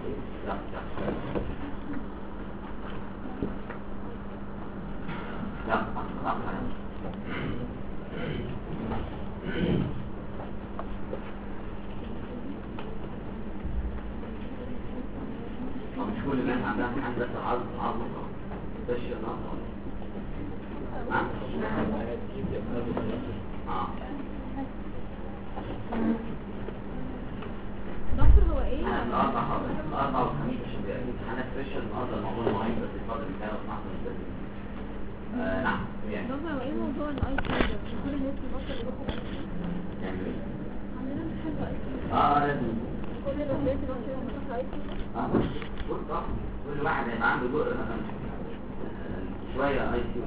لا مش كل الناس عندها امتحان بس عظم تشيل النهارده دكتور هو ايه؟ الأربعة والخميس عشان بيبقى في امتحانات سبيشال النهارده الموضوع معين بس الفترة اللي كانت معاهم مستدين. نعم يعني. دكتور هو ايه موضوع الاي كيو ده؟ مش كل الناس بتبطل يروحوا يعني ايه؟ عندنا امتحان اي كيو. لازم. كل الناس بتبطل يروحوا اي كيو. كل واحد هيبقى عنده جزء مثلا شوية اي كيو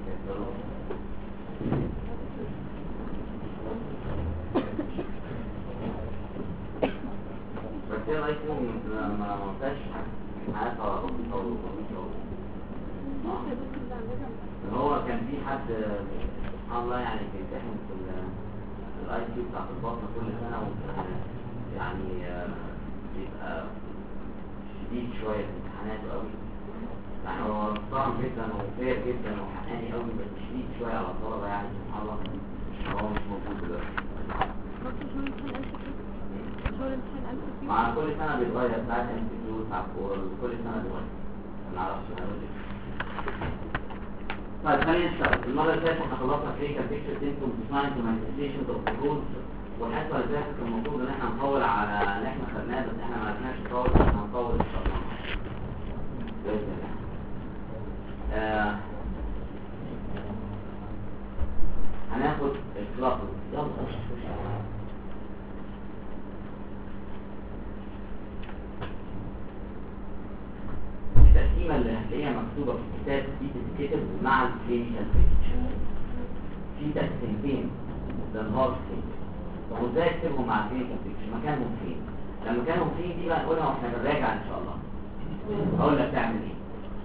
بس هي الاي كيو ما فيهاش حاجات هو كان في حد سبحان الله يعني بيمتحن في الاي كيو بتاعت البطنة كل سنة يعني بيبقى شديد شوية في امتحاناته قوي يعني هو محترم جدا وفير جدا وحقاني قوي بس شديد شوية على الطلبة يعني سبحان الله هو مش موجود دلوقتي. مع كل سنة بيتغير ساعات انستيتيوت ساعات كورة كل سنة بيتغير ما نعرفش هنقول ايه. طيب خلينا نشتغل. المرة اللي فاتت احنا خلصنا كلينيكال بيكتشر سيمبتومز ساينز ومانيفستيشنز اوف الجروث والحصة اللي فاتت كان المفروض ان احنا نطول على اللي احنا خدناه بس احنا ما عرفناش نطول بس هنطول ان شاء الله. بإذن الله. هناخد الكلاس يلا خش. التقسيمة اللي هتلاقيها مكتوبة في الكتاب دي بتتكتب مع الكلينيكال بيكتشر. في تقسيمتين للهارت فيلير. طب ازاي اكتبهم مع الكلينيكال بيكتشر؟ مكانهم فين؟ لما كانوا فين دي بقى نقولها واحنا بنراجع ان شاء الله. اقول لك تعمل ايه؟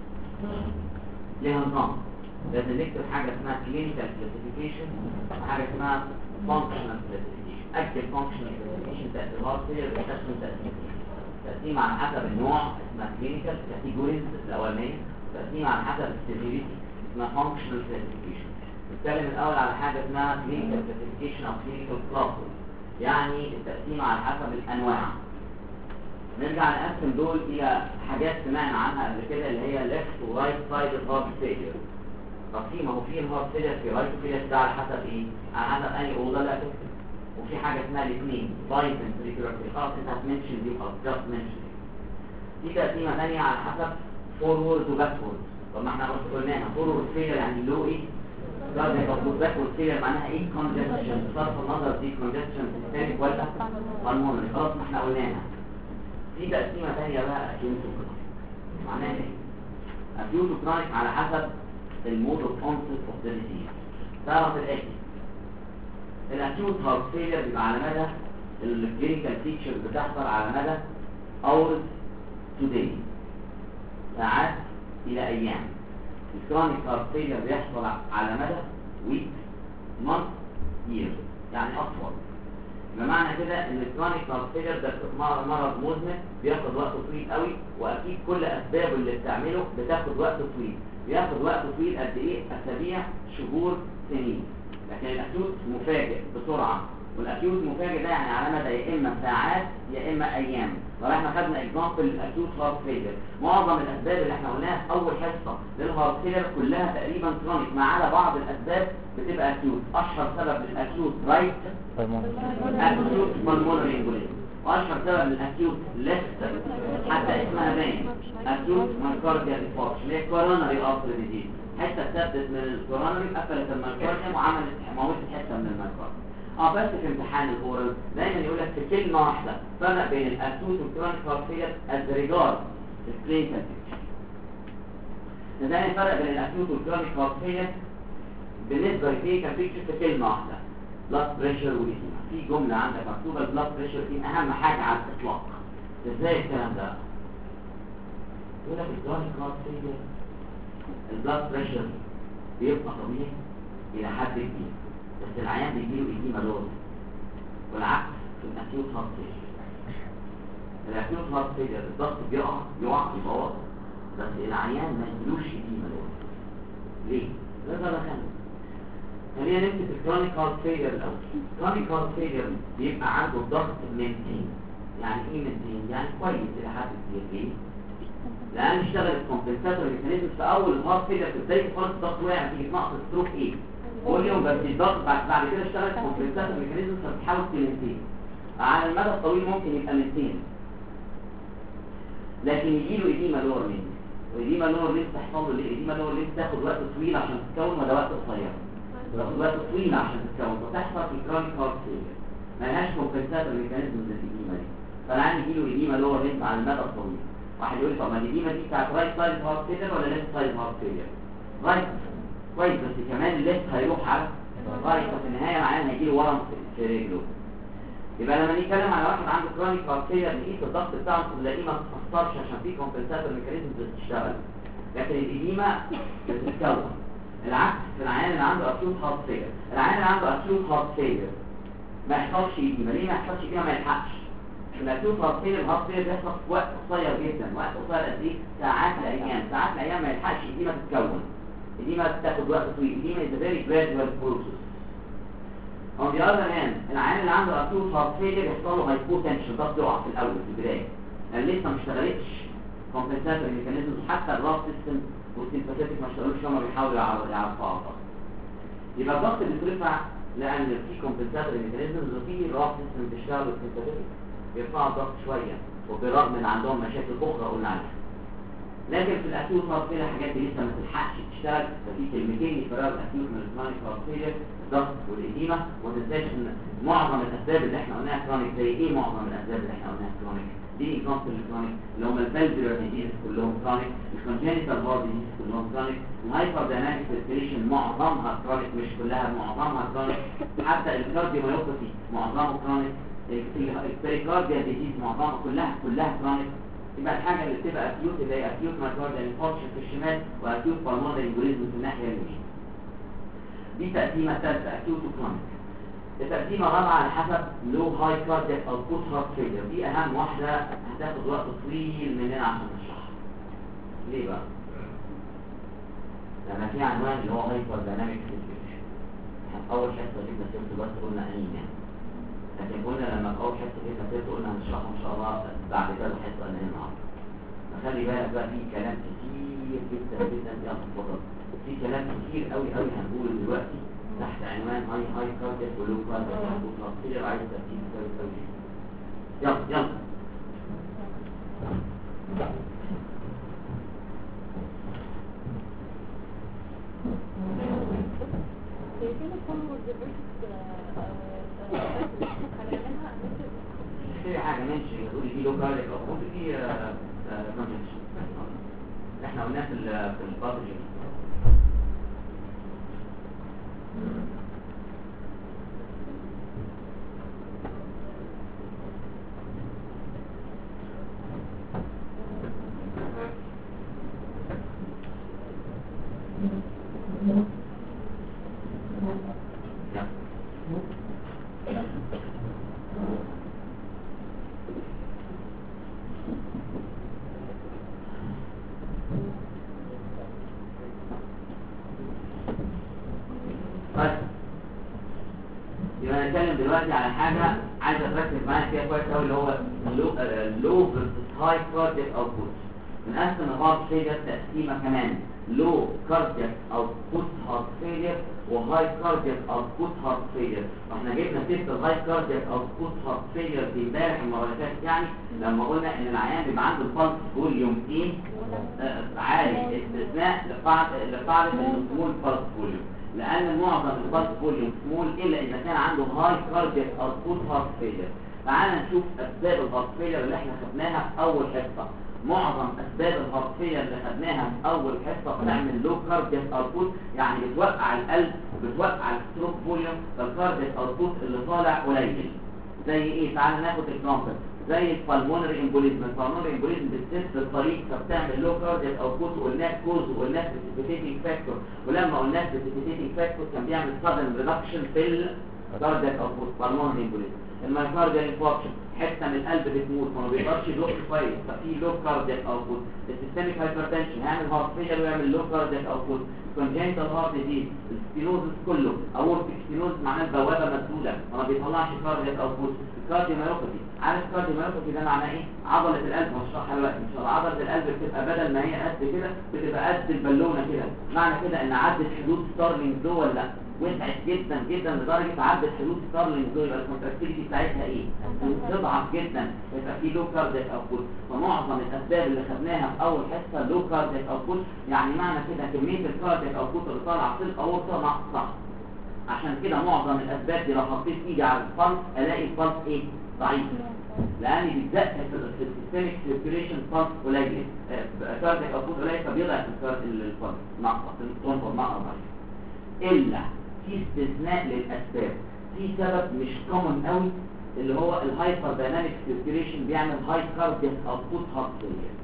ليها نظام. لازم نكتب حاجة اسمها clinical classification وحاجة اسمها functional classification. اكتب functional classification بتاعت الهارت فيلير بتقسم تقسيم على حسب النوع اسمها clinical categories الأولانية، تقسيم على حسب السيفيريتي اسمها functional classification. نتكلم الأول على حاجة اسمها clinical classification أو clinical classes يعني التقسيم على حسب الأنواع. نرجع نقسم دول إلى حاجات سمعنا عنها قبل كده اللي هي left و right sided heart failure. طب ما هو في الهارت فيلير في رايت فيلير ده على حسب ايه؟ على حسب اي اوضه لا تكتب. وفي حاجه اسمها الاثنين رايت فنتريكولار خلاص انت هتمنشن دي وخلاص جاست منشن. في تقسيمه ثانيه على حسب فورورد وباكورد. طب ما احنا قلناها فورورد فيلير يعني لو ايه؟ ده المفروض باكورد فيلير معناها ايه؟ كونجستشن. بصرف النظر دي كونجستشن سيستميك ولا هرمونال خلاص ما احنا قلناها. في تقسيمه ثانيه بقى اكيوت وكرونيك. معناها ايه؟ اكيوت وكرونيك على حسب المود اوف اونست اوف ذا ديزيز. تعرف الاتي الاكيوت هارت فيلير بيبقى على مدى الكلينيكال فيتشرز بتحصل على مدى hours to days ساعات الى ايام. الكرونيك هارت فيلير بيحصل على مدى weeks months years يعني اطول. بمعنى كده ان الكرونيك هارت فيلير ده مرض مزمن بياخد وقت طويل قوي واكيد كل اسبابه اللي بتعمله بتاخد وقت طويل. بياخد وقت طويل قد ايه؟ اسابيع شهور سنين. لكن الاكيوت مفاجئ بسرعه والاكيوت مفاجئ ده يعني على مدى يا اما ساعات يا اما ايام. طب احنا خدنا اكزامبل الاكيوت هارت فيلير. معظم الاسباب اللي احنا قلناها في اول حصه للهارت فيلير كلها تقريبا كرونيك ما عدا بعض الاسباب بتبقى اكيوت. اشهر سبب للاكيوت رايت اكيوت بالمونري امبوليزم واشهر سبب للاكيوت ليفت حتى اسمها باين اكيوت مايوكارديال انفاركشن اللي هي كوروناري ارتر ديزيز. حته ثبتت من الكوروناري قفلت المايوكارديوم وعملت موتت حته من المايوكارديوم. بس في امتحان الاورال دايما يقول لك في كلمه واحده فرق بين الاكيوت والكرونيك هارت فيلير از ريجارد الكلينيكال بيكتشر. ازاي الفرق بين الاكيوت والكرونيك هارت فيلير بالنسبه للكلينيكال بيكتشر في كلمه واحده بلاد بريشر وإديما. في جمله عندك مكتوبه البلاد بريشر دي اهم حاجه على الاطلاق. ازاي الكلام ده؟ يقول لك الكرونيك هارت فيلير البلاد بريشر بيبقى طبيعي الى حد كبير بس العيان بيجيله إديما لوز والعكس في الاكيوت هارت فيلير. الاكيوت هارت فيلير الضغط بيقع يبوظ، بس العيان ما يجيلوش ايديما ليه؟ لازم اخلي. خلينا نمسك الكرونيك هارت فيلير الاول. الكرونيك هارت فيلير بيبقى عنده الضغط مينتين. يعني ايه مينتين؟ يعني كويس الى حد كبير. ليه؟ لان اشتغل الكومبنساتور ميكانيزم في اول الهارت فيلير في بدايه خالص الضغط وقع نتيجه نقص ستروك ايه؟ فوليوم، بس الضغط بعد كده اشتغلت الكومبنساتور ميكانيزم فبتحاول تمنتين. على المدى الطويل ممكن يبقى مينتين، لكن يجيله ايديما لور لينز. وايديما لور لينز تحصل له ليه؟ ايديما لور لينز تاخد وقت طويل عشان تتكون وده وقت قصير. تاخد وقت طويل عشان تتكون، فتحصل في كرونيك هارت فيلير مالهاش كومبنساتور ميكانيزم زي الايديما دي. فانا عندي يجيله ايديما لور لينز على المدى الطويل. واحد يقول لي طب ما الايديما دي بتاعت رايت سايد هارت فيلير ولا ليفت سايد هارت فيلير؟ رايت كويس، بس كمان الليفت هيروح على رايت، ففي النهايه معناه هيجيله ورم في رجله. يبقى لما نتكلم على واحد عنده كرونيك هارت فيلير نقيس الضغط بتاعه نلاقيه ما بتتاثرش عشان في كومبنساتور ميكانيزم بتشتغل، لكن الايديما بتتكون. العكس في العيان اللي عنده اكيوت هارت فيلير، العيان اللي عنده اكيوت هارت فيلير ما يحصلش ايديما. ليه ما يحصلش ايديما؟ ما يلحقش. الاكيوت هارت فيلير بيحصل في وقت قصير جدا. وقت قصير قد ايه؟ ساعات الايام ما يلحقش ايديما تتكون. ايديما بتاخد وقت طويل. ايديما is a very gradual process. On the other hand العيان اللي عنده acute heart failure يحصل له hypotension، ضغط يقع في الاول في البدايه لان لسه ما اشتغلتش compensatory mechanisms، حتى الراس سيستم والسيمباثيك ما اشتغلوش، هم بيحاولوا يعرفوا الضغط. يبقى الضغط بيترفع لان في compensatory mechanisms وفي الراس سيستم بتشتغل والسيمباثيك بيرفعوا الضغط شويه، وبالرغم ان عندهم مشاكل اخرى قلنا عليها. لكن في الاكيوت هارت فيلير الحاجات دي لسه ما تلحقش تشتغل، ففي كلمتين يفرقوا الاكيوت من الكرونيك هارت فيلير: الضغط والايديما. وما تنساش ان معظم الاسباب اللي احنا قلناها كرونيك زي ايه؟ معظم الاسباب اللي احنا قلناها كرونيك دي اكزامبل الكرونيك اللي هم الفالفولار ديزيز كلهم كرونيك، الكونجنتال هارت ديزيز كلهم كرونيك، الهايبر دايناميك سيركيليشن معظمها كرونيك، مش كلها، معظمها كرونيك، حتى الكارديوميوباثي معظمه كرونيك، البريكارديا ديزيز معظمها كلها كرونيك. يبقى الحاجه اللي بتبقى اكيوت اللي هي اكيوت مايكارديال انفاركشن في الشمال، واكيوت بالمونري امبوليزم في الناحيه اليمين. دي تقسيمه ثالثه اكيوت وكرونيك. التقسيمه الرابعه على حسب لو هاي كاردياك او بوت هارت فيلير، دي اهم واحده هتاخد وقت طويل مننا عشان نشرحها. ليه بقى؟ لما في عنوان اللي هو هايبر دايناميك سيركيليشن، اول حصه جبنا سيرته بس قلنا انيميا، لكن قلنا لما في اول حصه جبنا سيرته قلنا هنشرحها ان شاء الله بعد كده حصه انهي النهارده. فخلي بالك بقى في كلام كتير جدا جدا يا اتفضل، في كلام كتير قوي هنقوله دلوقتي تحت عنوان هاي كاردياك ولو كاردياك وتفصيل عايز ترتيب كويس قوي. يلا في حاجه ماشي تقول لي لو كاردياك او في كونجكشن احنا قلناه في الباثوجين. يبقى هنتكلم دلوقتي على حاجه عايز اركز معايا فيها كويس قوي، اللي هو لو فيرسس هاي كاردياك اوتبوت. بنقسم الهارت فيلير تقسيمه كمان: لو كاردياك اوتبوت هارت فيلير وهاي كاردياك اوتبوت هارت فيلير. واحنا جبنا سيره الهاي كاردياك اوتبوت هارت فيلير دي امبارح المره اللي فاتت، يعني لما قلنا ان العيان بيبقى عنده البلس فوليوم ايه عالي، استثناء لقاعده انه سمول بلس فوليوم، لان معظم البلس فوليوم سمول الا اذا كان عنده هاي كاردياك اوتبوت هارت فيلير. تعالى نشوف اسباب الهارت فيلير اللي احنا خدناها في اول حصه. معظم اسباب الهارت فيلير اللي خدناها في اول حصه بتعمل لو كاردياك اوتبوت، يعني بتوقع القلب وبتوقع الستروك فوليوم، فالكاردياك اوتبوت اللي طالع قليل. زي ايه؟ تعالى ناخد اكزامبل زي البالمونري امبوليزم. البالمونري امبوليزم بتسد في الطريق فبتعمل لو كاردياك اوتبوت، وقلنا كوز وقلنا بريسيبيتيتنج فاكتور، ولما قلنا بريسيبيتيتنج فاكتور كان بيعمل سادن ريدكشن في الكاردياك اوتبوت بالمونري امبوليزم. المايكارديال انفاركشن حته من القلب بتموت فما بيقدرش يدق كويس ففي لو كاردياك اوتبوت. السيستميك هايبرتنشن هيعمل هارت فيلر ويعمل لو كاردياك اوتبوت. كونجنتال هارت ديزيز السكليروزس كله اورتيك سكليروز معناه البوابه مسدوده فما بيطلعش كاردياك اوتبوت. الكارديوميوباثي عارف الكارديوميوباثي ده معناه ايه؟ عضله القلب هشرحها دلوقتي ان شاء الله. عضله القلب بتبقى بدل ما هي قد كده بتبقى قد البالونه كده. معنى كده ان عدت حدود ستارلينج دو ولا لا؟ وسعت جدا جدا لدرجه عدت حدود ستارلينج دو يبقى الكونتراكتيليتي بتاعتها ايه؟ تضعف جدا يبقى في لو كاردياك اوتبوت. فمعظم الاسباب اللي خدناها في اول حصه لو كاردياك اوتبوت يعني معنى كده كميه الكاردياك اوتبوت اللي طالعه في الاورطه ناقصه. عشان كده معظم الاسباب دي لو حطيت ايدي على البلس الاقي البلس ايه؟ ضعيف لان بيتزق في السيستميك سيركيوليشن بلس قليل كاردياك اوتبوت قليل فبيضعف البلس ناقصه التونفر ناقصه. الا في استثناء للاسباب في سبب مش كومن قوي اللي هو الهايبر دايناميك سيركيوليشن بيعمل هاي كاردياك اوتبوت هارت فيلير.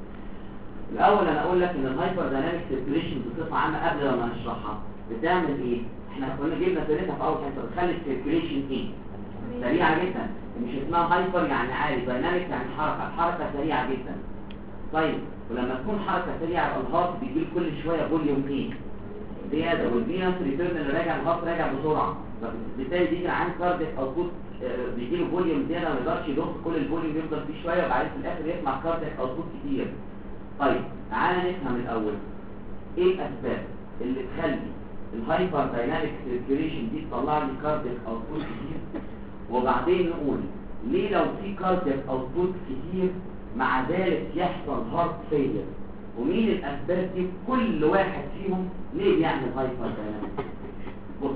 الاول انا اقول لك ان الهايبر دايناميك سيركيوليشن بصفه عامه قبل ما نشرحها بتعمل ايه؟ احنا كنا جبنا سيرتها في اول حته بتخلي السيركيوليشن ايه؟ سريعه جدا. مش اسمها هايبر يعني عالي دايناميك يعني حركه سريعه جدا. طيب ولما تكون حركه سريعه الهارت بيجيب كل شويه فوليوم ايه؟ زياده والفينس ريتيرن اللي راجع الهارت راجع بسرعه فبالتالي بيجي عن كاردياك اوتبوت بيجي له فوليوم زياده ما يقدرش يضخ كل الفوليوم يفضل فيه شويه وبعدين في الاخر يسمع كاردياك اوتبوت كتير. طيب تعالى نفهم الاول ايه الاسباب اللي تخلي الهايبر دايناميك سيركيوليشن دي تطلع لي كاردياك اوتبوت كتير وبعدين نقول ليه لو في كاردياك اوتبوت كتير مع ذلك يحصل هارت فيلير ومين الاسباب دي كل واحد فيهم ليه بيعمل هايبر دايناميك. بص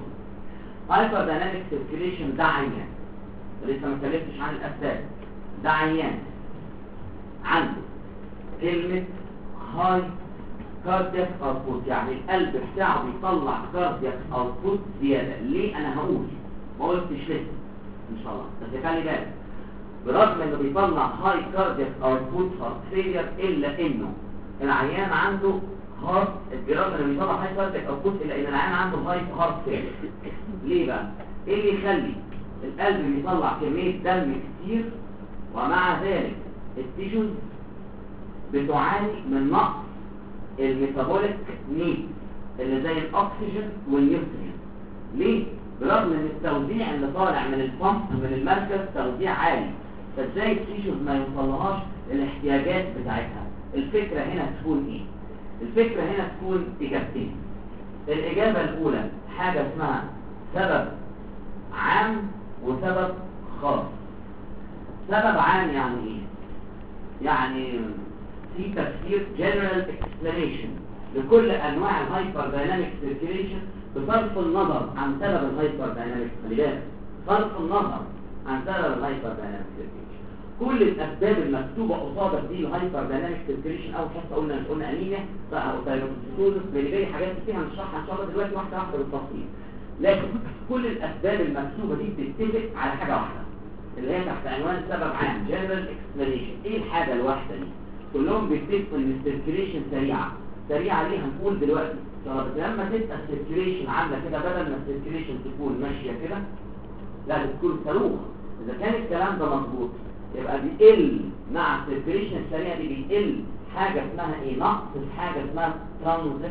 هايبر دايناميك سيركيوليشن ده عيان لسه ما اتكلمتش عن الاسباب. ده عيان عنده كلمه هاي كاردياك اوتبوت يعني القلب بتاعه بيطلع كاردياك اوتبوت زياده. ليه؟ انا هقول ما قلتش لسه ان شاء الله بس خلي بالك برغم انه بيطلع هاي كاردياك اوتبوت هارت فيلير الا انه العيان عنده هارت برغم انه بيطلع هاي كاردياك اوتبوت الا ان العيان عنده هاي هارت فيلير. ليه بقى؟ ايه اللي يخلي القلب بيطلع كميه دم كتير ومع ذلك التيشوز بتعاني من نقص الميتابوليك نيد اللي زي الاكسجين والنيوترينت؟ ليه؟ برغم ان التوزيع اللي طالع من البامب من المركز توزيع عالي فازاي التيشوز ما يوصلهاش الاحتياجات بتاعتها؟ الفكره هنا تكون ايه؟ الفكره هنا تكون اجابتين. الاجابه الاولى حاجه اسمها سبب عام وسبب خاص. سبب عام يعني ايه؟ يعني في تفسير general explanation لكل انواع الهايبر دايناميك سيركيوليشن بصرف النظر عن سبب الهايبر دايناميك. خلي بالك صرف النظر عن سبب الهايبر دايناميك سيركيوليشن كل الاسباب المكتوبه قصادك دي الهايبر دايناميك سيركيوليشن اول حصه قلنا انيميا او تايرويد اللي حاجات كتير هنشرحها ان شاء الله دلوقتي واحده واحده بالتفصيل. لكن كل الاسباب المكتوبه دي بتتفق على حاجه واحده اللي هي تحت عنوان سبب عام general explanation. ايه الحاجه الواحده دي؟ كلهم بيتفقوا ان السيركيوليشن سريعه ليه هنقول دلوقتي. طب لما تبقى السيركيوليشن عامله كده بدل ما السيركيوليشن تكون ماشيه كده لا بتكون صاروخ. اذا كان الكلام ده مظبوط يبقى بيقل مع السيركيوليشن السريعه دي بيقل حاجه اسمها ايه؟ نقص حاجه اسمها ترانزيت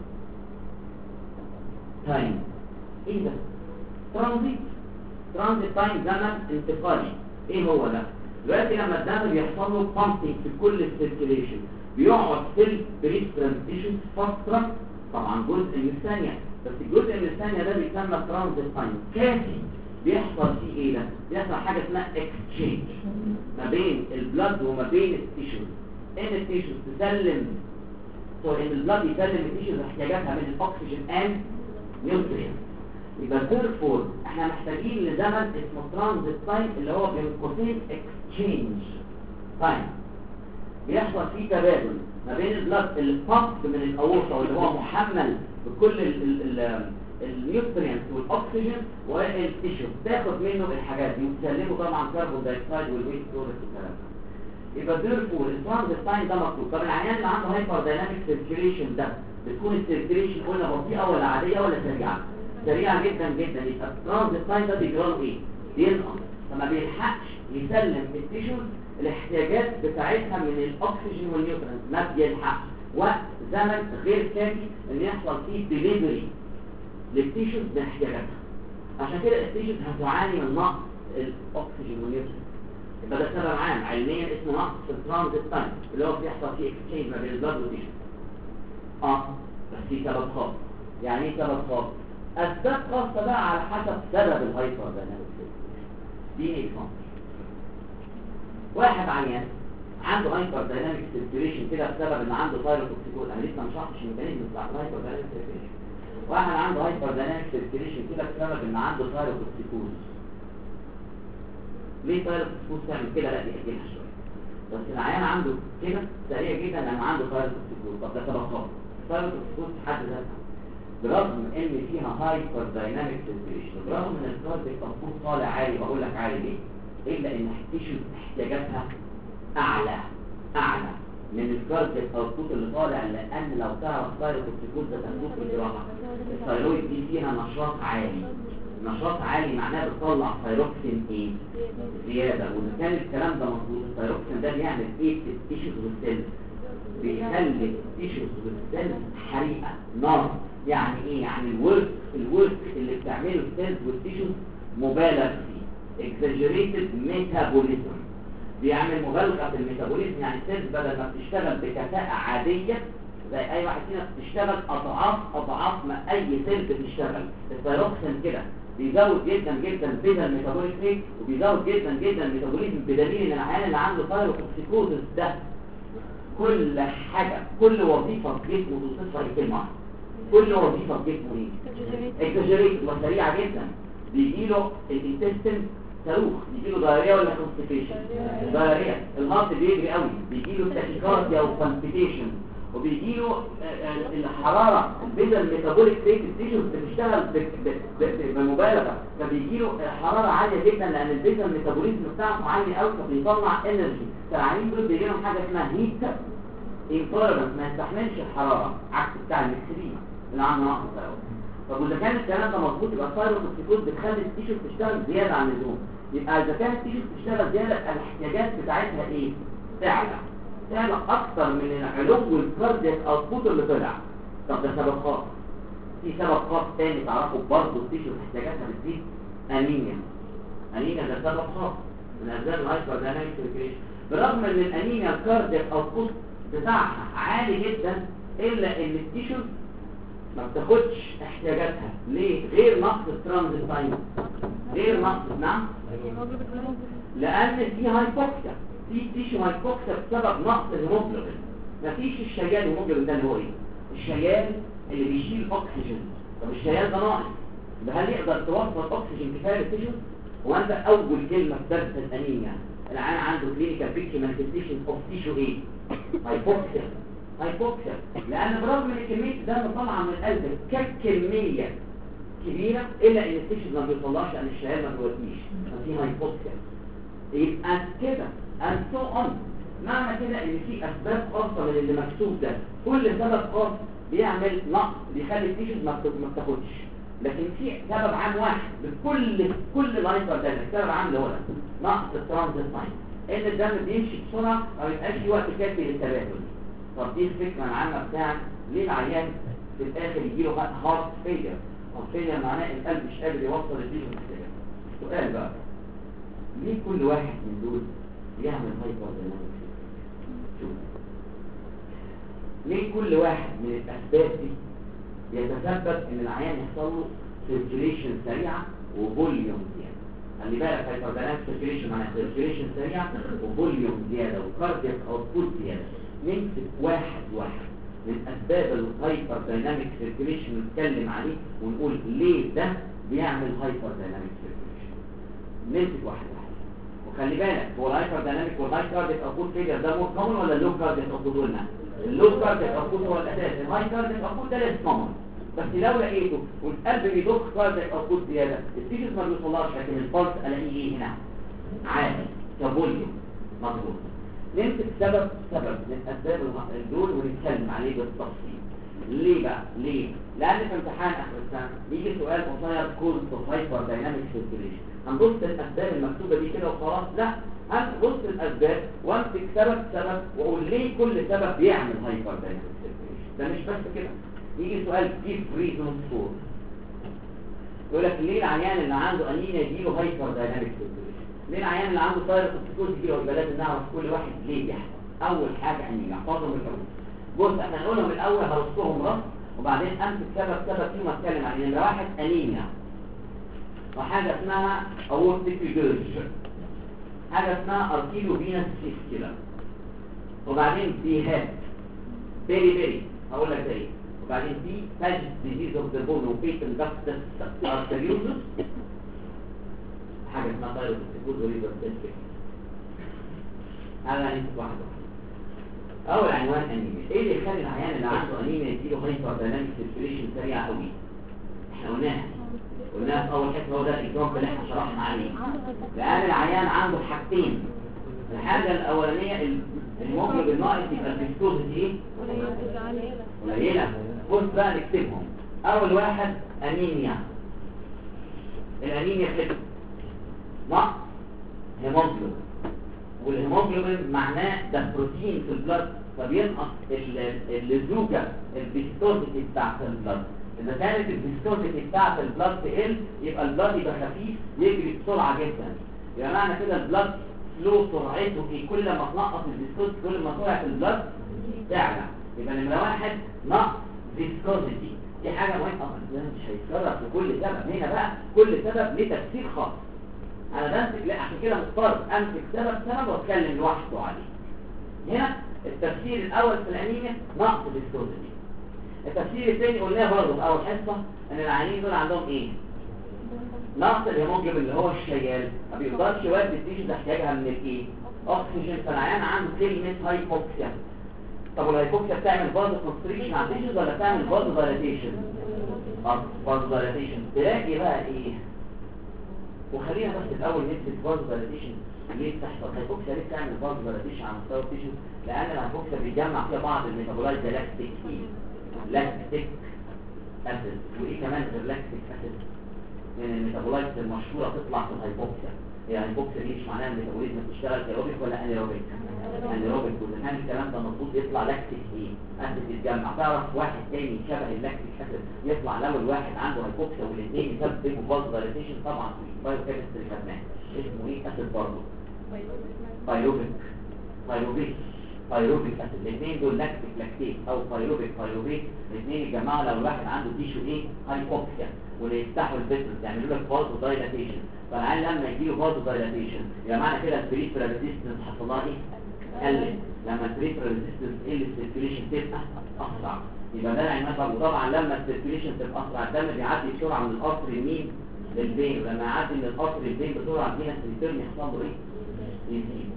تايم. ايه ده؟ ترانزيت تايم زمن انتقالي. ايه هو ده؟ دلوقتي لما الدم بيحصل له بامبنج في كل السيركيوليشن بيقعد في البريفرال تيشوز فتره طبعا جزء من الثانيه بس الجزء من الثانيه ده بيسمى ترانزيت تايم كافي. بيحصل فيه ايه ده؟ بيحصل حاجه اسمها اكسشينج ما بين البلد وما بين التيشوز. ان التيشوز تسلم ان البلد يسلم التيشوز احتياجاتها من الاكسجين اند نيوترينت. يبقى therefore احنا محتاجين لزمن اسمه ترانزيت تايم اللي هو بين قوسين اكسشينج تايم. بيحصل فيه تبادل ما بين البلد البامب من الاورطه اللي هو محمل بكل النيوترينت والاكسجين والتيشو تاخد منه الحاجات دي وتسلمه طبعا كربون دايوكسيد والويست برودكت والكلام ده. يبقى therefore الترانزيت تايم ده مطلوب. طب العيان اللي عنده هايبر دايناميك سيركيوليشن ده بتكون السيركيوليشن قلنا بطيئه ولا عاديه ولا سريعه؟ سريعه جدا جدا. يبقى الترانزيت تايم ده بيجرى له ايه؟ بينقص. فما بيلحقش يسلم التيشوز الاحتياجات بتاعتها من الاكسجين والنيوترينز، ما بيلحقش وقت زمن غير كافي ان يحصل فيه ديليفري للتيشوز باحتياجاتها. عشان كده التيشوز هتعاني من نقص الاكسجين والنيوترينز. يبقى ده سبب عام علميا اسمه نقص في الترانزيت تايم اللي هو بيحصل فيه اكسشينج ما بين البلد والتيشوز. بس في سبب خاص. يعني ايه سبب خاص؟ اسباب خاصه بقى على حسب سبب الهايبر دايناميك. دي اكزامبل. واحد عيان عنده هايبر دايناميك سيركيوليشن كده بسبب ان عنده ثايروتوكسيكوز. انا لسه ما شرحتش الميكانيزم بتاع الهايبر دايناميك سيركيوليشن. واحد عنده هايبر دايناميك سيركيوليشن كده بسبب ان عنده ثايروتوكسيكوز. ليه ثايروتوكسيكوز تعمل كده؟ لا دي اجلها شويه. بس العيان عنده كده سريع جدا لان عنده ثايروتوكسيكوز. طب ده سبب خاص. الثايروتوكسيكوز في حد ذاتها برغم ان فيها هايبر دايناميك سيركيوليشن، برغم ان الكارديك اوتبوت طالع عالي، بقول لك عالي ليه؟ الا ان التيشوز احتياجاتها اعلى من الكارديك اوتبوت اللي طالع، لان لو تعرف ثايروتوكسيكوز ده تنسوق في الجراحه. الثايرويد دي فيها نشاط عالي. نشاط عالي معناه بتطلع ثايروكسين ايه؟ زياده. واذا كان الكلام ده مظبوط الثايروكسين ده بيعمل ايه في التيشوز والسيلز؟ بيخلي التيشوز والسيلز حريقه نار. يعني ايه؟ يعني الورك اللي بتعمله السيلز والتيشوز مبالغ فيه، exaggerated metabolism. بيعمل مبالغه في الميتابوليزم. يعني السيلز بدل ما بتشتغل بكفاءه عاديه زي اي واحد فينا بتشتغل اضعاف ما اي سيل بتشتغل. الثايروكسين كده بيزود جدا بيتا الميتابوليك ريت، وبيزود جدا الميتابوليزم، بدليل ان العيان اللي عنده ثايروتوكسيكوزس ده كل حاجه كل وظيفه في جسمه توصفها كلمه واحده. كل وظيفه في جسمه ايه؟ اكزاجريت وسريعه جدا. بيجيله الانتستين صاروخ، بيجيله دايريا ولا كونستيبيشن؟ دايريا. الهارت بيجري قوي، بيجيله تاكيكارديا وكونستيبيشن، وبيجيله الحراره. البيتا الميتابوليك ريت التيشوز بتشتغل بمبالغه، فبيجيله حراره عاليه جدا لان البيتا الميتابوليزم بتاعته عالي قوي، فبيطلع انرجي. فالعيانين دول بيجي لهم حاجه اسمها هيت انتولرنس، ما يستحملش الحراره، عكس بتاع المكسرين اللي عنده نقص ثايرويد. طب واذا كان الكلام ده مظبوط يبقى الثايروتوكسيكوز بتخلي التيشوز تشتغل زياده عن اللزوم. يبقى اذا كانت التيشوز تشتغل زياده الاحتياجات بتاعتها ايه؟ تعلى اكتر من علو الكاردياك اوتبوت اللي طلع. طب ده سبب خاص. في سبب خاص تاني تعرفوا برضه التيشوز احتياجاتها بتزيد، انيميا ده سبب خاص من اسباب الهايبر دايناميك سيركيوليشن. برغم ان الانيميا الكاردياك اوتبوت بتاعها عالي جدا الا ان التيشوز ما بتاخدش احتياجاتها. ليه؟ غير نقص الترانزيت تايم، غير نقص. نعم، لان في هايبوكسيا، في تيشو هايبوكسيا بسبب نقص الهيموجلوبين. مفيش الشيال. الهيموجلوبين ده اللي هو ايه؟ الشيال اللي بيشيل اكسجين. طب الشيال ده ناقص، هل يقدر توصل اكسجين كفايه للتيشو؟ هو انت اول كلمه في درس الانيميا العيان عنده كلينيكال بيكتشر مانيفستيشن اوف تيشو ايه؟ هايبوكسيا. لان برغم ان كميه الدم طالعه من القلب كميه كبيره الا ان التيشو ما بيوصلهاش لان الشيال ما بيوديش، ففي هايبوكسيا. يبقى كده and so on. معنى كده ان في اسباب خاصه من اللي مكتوب ده. كل سبب خاص بيعمل نقص بيخلي التيشوز ما بتاخدش، لكن في سبب عام واحد لكل الهايبر دايناميك. السبب العام اللي هو ده نقص الترانزيت تايم، ان الدم بيمشي بسرعه ما بيبقاش في وقت كافي للتبادل. طب دي الفكره العامه بتاعت ليه العيان في الاخر يجيله هارت فيلير. هارت فيلير معناه القلب مش قادر يوصل التيشوز محتاجه. السؤال بقى، ليه كل واحد من دول يعمل هايبر دايناميك؟ شوف، ليه كل واحد من الاسباب دي يتسبب ان العيان يحصل له سيركيوليشن سريعه وفوليوم زياده. خلي بالك هايبر دايناميك سيركيوليشن معناها سيركيوليشن سريعه وفوليوم زياده وكاردياك اوتبوت زياده. نمسك واحد من اسباب الهايبر دايناميك سيركيوليشن نتكلم عليه ونقول ليه ده بيعمل هايبر دايناميك سيركيوليشن. نمسك واحد. وخلي بالك هو الهايبر دايناميك والهاي كارديك اوتبوت فيجر ده مور كومن ولا اللو كارديك اوتبوت؟ قلنا اللو كارديك اوتبوت هو الاساس، الهاي كارديك اوتبوت ده ليس كومن. بس لو لقيته والقلب بيضخ كارديك اوتبوت زياده التيشوز ما بيوصلهاش، لكن البلس الاقيه ايه هنا؟ عالي كفوليوم مظبوط. نمسك سبب من اسباب دول ونتكلم عليه بالتفصيل. ليه بقى؟ ليه؟ لان في امتحان اخر السنه بيجي سؤال قصير كوز اوف هايبر دايناميك سيركيليشن. هنبص الاسباب المكتوبه دي كده وخلاص؟ لا، هنبص الاسباب وامسك سبب واقول ليه كل سبب بيعمل هايبر دايناميك سيركيليشن. ده مش بس كده، يجي سؤال جيف ريزون فور، يقول لك ليه العيان اللي عنده انيميا يجيله هايبر دايناميك سيركيليشن؟ ليه العيان اللي عنده ثايرويد يجيله؟ يبقى لازم نعرف كل واحد ليه بيحصل. اول حاجه انيميا، احفظهم الاول. بص احنا هنقولهم الاول، هرصهم رص وبعدين امسك سبب فيهم اتكلم عليه. نمره واحد انيميا، وحاجه اسمها اورتيك ريجيرج، حاجه اسمها ارتيريو فينس فيستيلا، وبعدين بيهات بيري هقول لك زي، وبعدين في فاج ديزيز اوف ذا بون وبيتن داكتس ارتريوزس، حاجه اسمها ثايرويد وريفر سيستم. هذا انت واحد. اول عنوان انيميا. ايه اللي يخلي العيان اللي عنده انيميا يديله هايبر دايناميك سيركيليشن سريع قوي؟ احنا قلناها في اول حته، هو ده الاكزامبل اللي احنا شرحنا عليه. لان العيان عنده حاجتين، الحاجه الاولانيه الهيموجلوبين ناقص، يبقى الفيسكوزيتي ايه؟ قليله. بص بقى نكتبهم. اول واحد انيميا، الانيميا كده نقص هيموجلوبين، والهيموجلوبين معناه ده بروتين في البلد، فبينقص اللزوجه الفيسكوزيتي بتاعت البلد. اذا كانت الفيسكوزيتي بتاعت البلد تقل يبقى البلد يبقى خفيف يجري بسرعه جدا. يبقى معنى كده البلد فلو سرعته ايه؟ كل ما تنقص الفيسكوزيتي كل ما سرعه البلد تعلى. يبقى نمره واحد نقص فيسكوزيتي، دي حاجه مهمه. ده مش هيتكرر في كل سبب، هنا بقى كل سبب ليه تفسير خاص. انا بمسك، لا عشان كده مضطر امسك سبب واتكلم لوحده عليه. هنا التفسير الاول في الانيميا نقص الفيسكوزيتي. التفسير الثاني قلناه برضه في اول حصه، ان العيانين دول عندهم ايه؟ نقص الهيموجلوبين اللي هو الشيال، ما بيقدرش يودي التيشوز احتياجها من الايه؟ اكسجين. فالعيان عنده كلمه هايبوكسيا. طب والهايبوكسيا بتعمل فازو كونستريكشن على التيشوز ولا بتعمل فازو دايلاتيشن؟ فازو دايلاتيشن. تلاقي بقى ايه؟ وخلينا بس الاول نمسك فازو دايلاتيشن. ليه بتحصل هايبوكسيا؟ ليه بتعمل فازو دايلاتيشن على مستوى التيشوز؟ لان الهايبوكسيا بيتجمع فيها بعض الميتابولايت زي لاكتيك اسيد، وايه كمان غير لاكتيك اسيد من الميتابولايت المشهوره تطلع في الهايبوكسيا. هي الهايبوكسيا دي مش معناها الميتابوليزم بتشتغل ايروبيك ولا انيروبيك؟ انيروبيك. واذا كان الكلام ده مظبوط يطلع لاكتيك ايه؟ اسيد يتجمع. تعرف واحد تاني شبه اللاكتيك اسيد يطلع لو الواحد عنده هايبوكسيا والاثنين يسببوا فازو دايلاتيشن؟ طبعا في البايو كيمستري خدناه، اسمه ايه؟ اسيد برضه بايروبيك اسيد. الاثنين دول لاكتيك او بايروبيك الاثنين يتجمعوا لو الواحد عنده تيشو ايه؟ هايبوكسيا، واللي يفتحوا الفيسلز يعملوا لك فازو دايلاتيشن. فالعيان لما يجي له فازو دايلاتيشن يبقى معنى كده البريفرال ريزيستنس حصل لها ايه؟ قلت. لما البريفرال ريزيستنس قل السيركيليشن تبقى اسرع، يبقى ده العنوان. وطبعا لما السيركيليشن تبقى اسرع الدم بيعدي بسرعه من القطر لمين؟ للفين، ولما يعدي من القطر للفين بسرعه الفينس ريتيرن يحصل له ايه؟ يزيد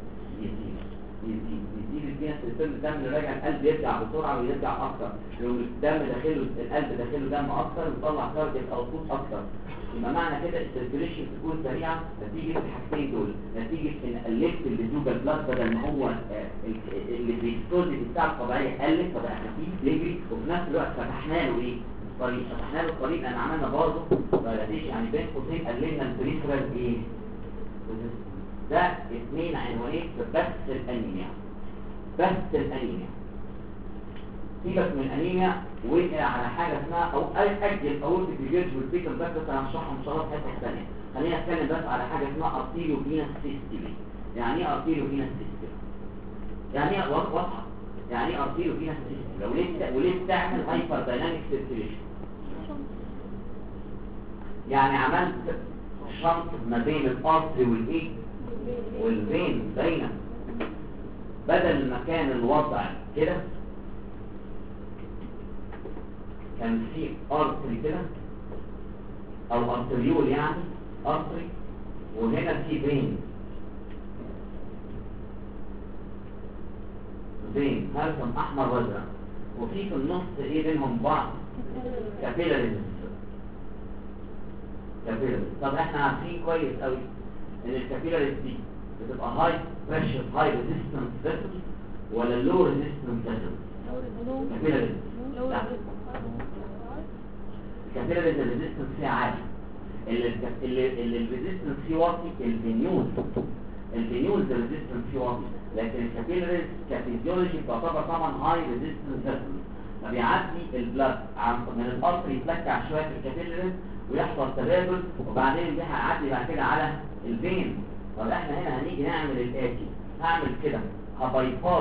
الفينس ريتيرن. الدم اللي راجع القلب يرجع بسرعه ويرجع اكتر. لو الدم داخله القلب داخله دم اكتر ويطلع كاردياك اوتبوت اكتر. يبقى معنى كده السيركيليشن تكون سريعه نتيجه الحاجتين دول، نتيجه ان قللت اللزوجه البلاد بدل ما هو الفيسكوزيتي بتاعته الطبيعيه قلت فبقى خفيف يجري، وفي نفس الوقت فتحنا له ايه؟ الطريق. فتحنا له الطريق لان عملنا برضه دايلاتيشن، يعني بين قوسين قللنا البريفرال ايه؟ ده اثنين عنوانين في بس الانيميا. سيبك من الانيميا وقع على حاجه اسمها او اجل اورتيك ريجيرج والبيكل بس انا هشرحها ان شاء الله في حته ثانيه. خلينا نتكلم بس على حاجه اسمها ارتيريو فينس سيستم. يعني ايه ارتيريو فينس سيستم؟ يعني ايه واضحه؟ يعني ايه ارتيريو فينس سيستم؟ وليه بتعمل هايبر دايناميك سيركيليشن؟ يعني عملت شنط ما بين الارتري والايه؟ والفين باينه. بدل ما كان الوضع كده كان في ارتري كده او ارتريول، يعني ارتري، وهنا في فين هرسم احمر وازرق، وفي النص ايه بينهم بعض؟ كابيلاريز. طب احنا عارفين كويس قوي ان الكابيلاريز دي بتبقى هاي بريشر هاي ريزيستنس فيسلز ولا لو ريزيستنس فيسلز؟ كابيلاريز لا الكابيلاريز الريزيستنس فيها عالي اللي الريزيستنس فيه واطي الفينيولز الريزيستنس فيه واطي لكن الكابيلاريز كفيزيولوجي تعتبر طبعا هاي ريزيستنس فيسل فبيعدي البلاد من القطر يتلكع شويه في الكابيلاريز ويحصل تبادل وبعدين دي هيعدي بعد كده على الفين. طب احنا هنا هنيجي نعمل الاتي هعمل كده هبايباس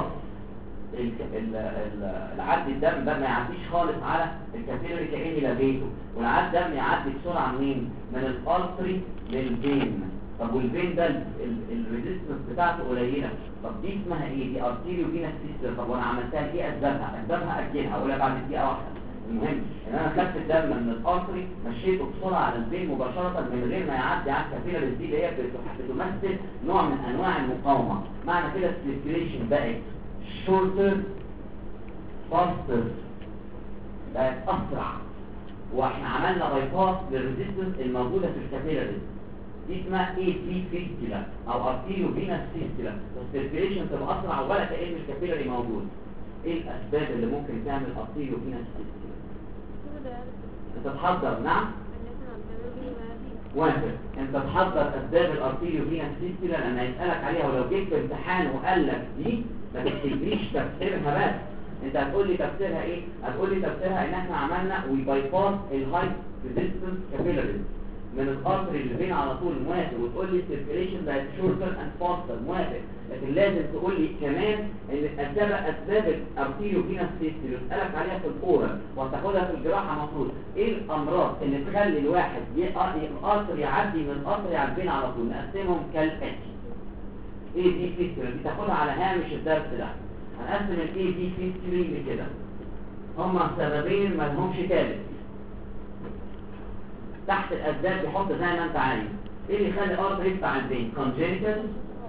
العد الدم ده ما يعديش خالص على الكابيلاري كأني لغيته والعد الدم يعدي بسرعه منين من الارتري للفين. طب والفين ده الريزيستنس بتاعته قليله طب دي اسمها ايه؟ دي ارتيريو فينس سيستم. طب وانا عملتها ايه؟ اسبابها اجلها اقولها بعد دقيقه واحده. المهم ان انا خدت الدم من الارتري مشيته بسرعه على الفين مباشره من غير ما يعدي على الكابيلاري دي اللي هي بتمثل نوع من انواع المقاومه. معنى كده السيركيليشن بقت شورتر فاستر بقت اسرع واحنا عملنا بايباس للريزيستنس الموجوده في الكابيلاري دي اسمها اي سي فيستيلا او ارتيريو فينس فيستيلا. السيركيليشن تبقى اسرع ولا كأن الكابيلاري موجود. ايه الاسباب اللي ممكن تعمل ارتيريو فينس فيستيلا؟ انت تحضر نعم وافق انت تحضر اسباب الارتيريو فينس فيستيلا لان هيسالك عليها ولو جيت في امتحان وقال لك دي ما تكتبليش تفسيرها بس انت هتقول لي تفسيرها ايه؟ هتقول لي تفسيرها ان احنا عملنا وي بايباس الهاي ريزيستنس كابيلاريز من الارتري اللي بين على طول موافق وتقول لي السيركيليشن بقت شورتر اند فاستر موافق لكن لازم تقول لي كمان ان اسباب الارتيريو فينس فيستيلا يسالك عليها في الاورال وتاخدها في الجراحه المفروض ايه الامراض اللي تخلي الواحد الارتري يعدي من الارتري على البين على طول. نقسمهم كالاتي ايه دي فيستيلا دي تاخدها على هامش الدرس ده. هنقسم الاي دي فيستيلا كده هما سببين ما لهمش ثالث تحت الاسباب بيحط زي ما انت عايز. ايه اللي يخلي الارتر يفتح البين؟ congenital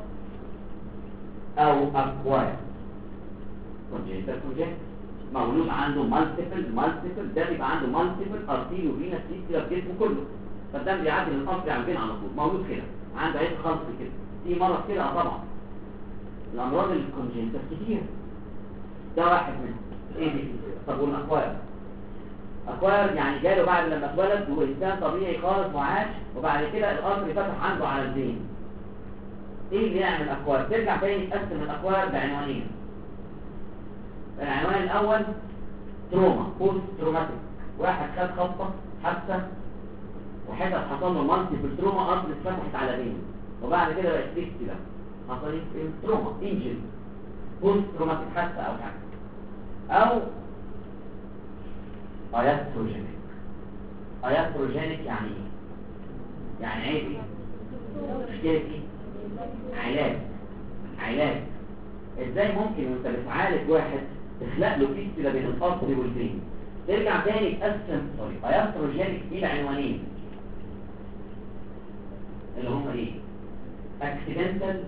او acquired. congenital مولود عنده multiple ده بيبقى عنده multiple arterial venous fistula في جسمه كله فالدم بيعدي من الارتر على البين على طول مولود كده عنده عيب خلط كده. في مرض كده طبعا الامراض الكونجنتال كتير ده واحد منهم. ايه دي؟ طب والاكواير يعني جاله بعد لما اتولد وانسان طبيعي خالص وعاش وبعد كده الارتري فتح عنده على البين. ايه اللي يعمل اكواير؟ ترجع تاني تقسم الاكواير بعنوانين. العنوان الاول تروما بوست تروماتيك واحد خد خبطه حادثه وحدث حصل له مالتيبل تروما ارتري اتفتحت على بين وبعد كده بقت فيستيلا حصل ايه؟ تروما انجري بوست تروماتيك حادثه او حاجه او اياتروجينيك يعني ايه؟ يعني عيب ايه؟ مشكله ايه؟ علاج ازاي ممكن وانت بتعالج واحد تخلق له فيستيلا بين الارتري والبين؟ ترجع تاني تقسم اياتروجينيك دي لعنوانين اللي هم ايه؟ اكسيدنتال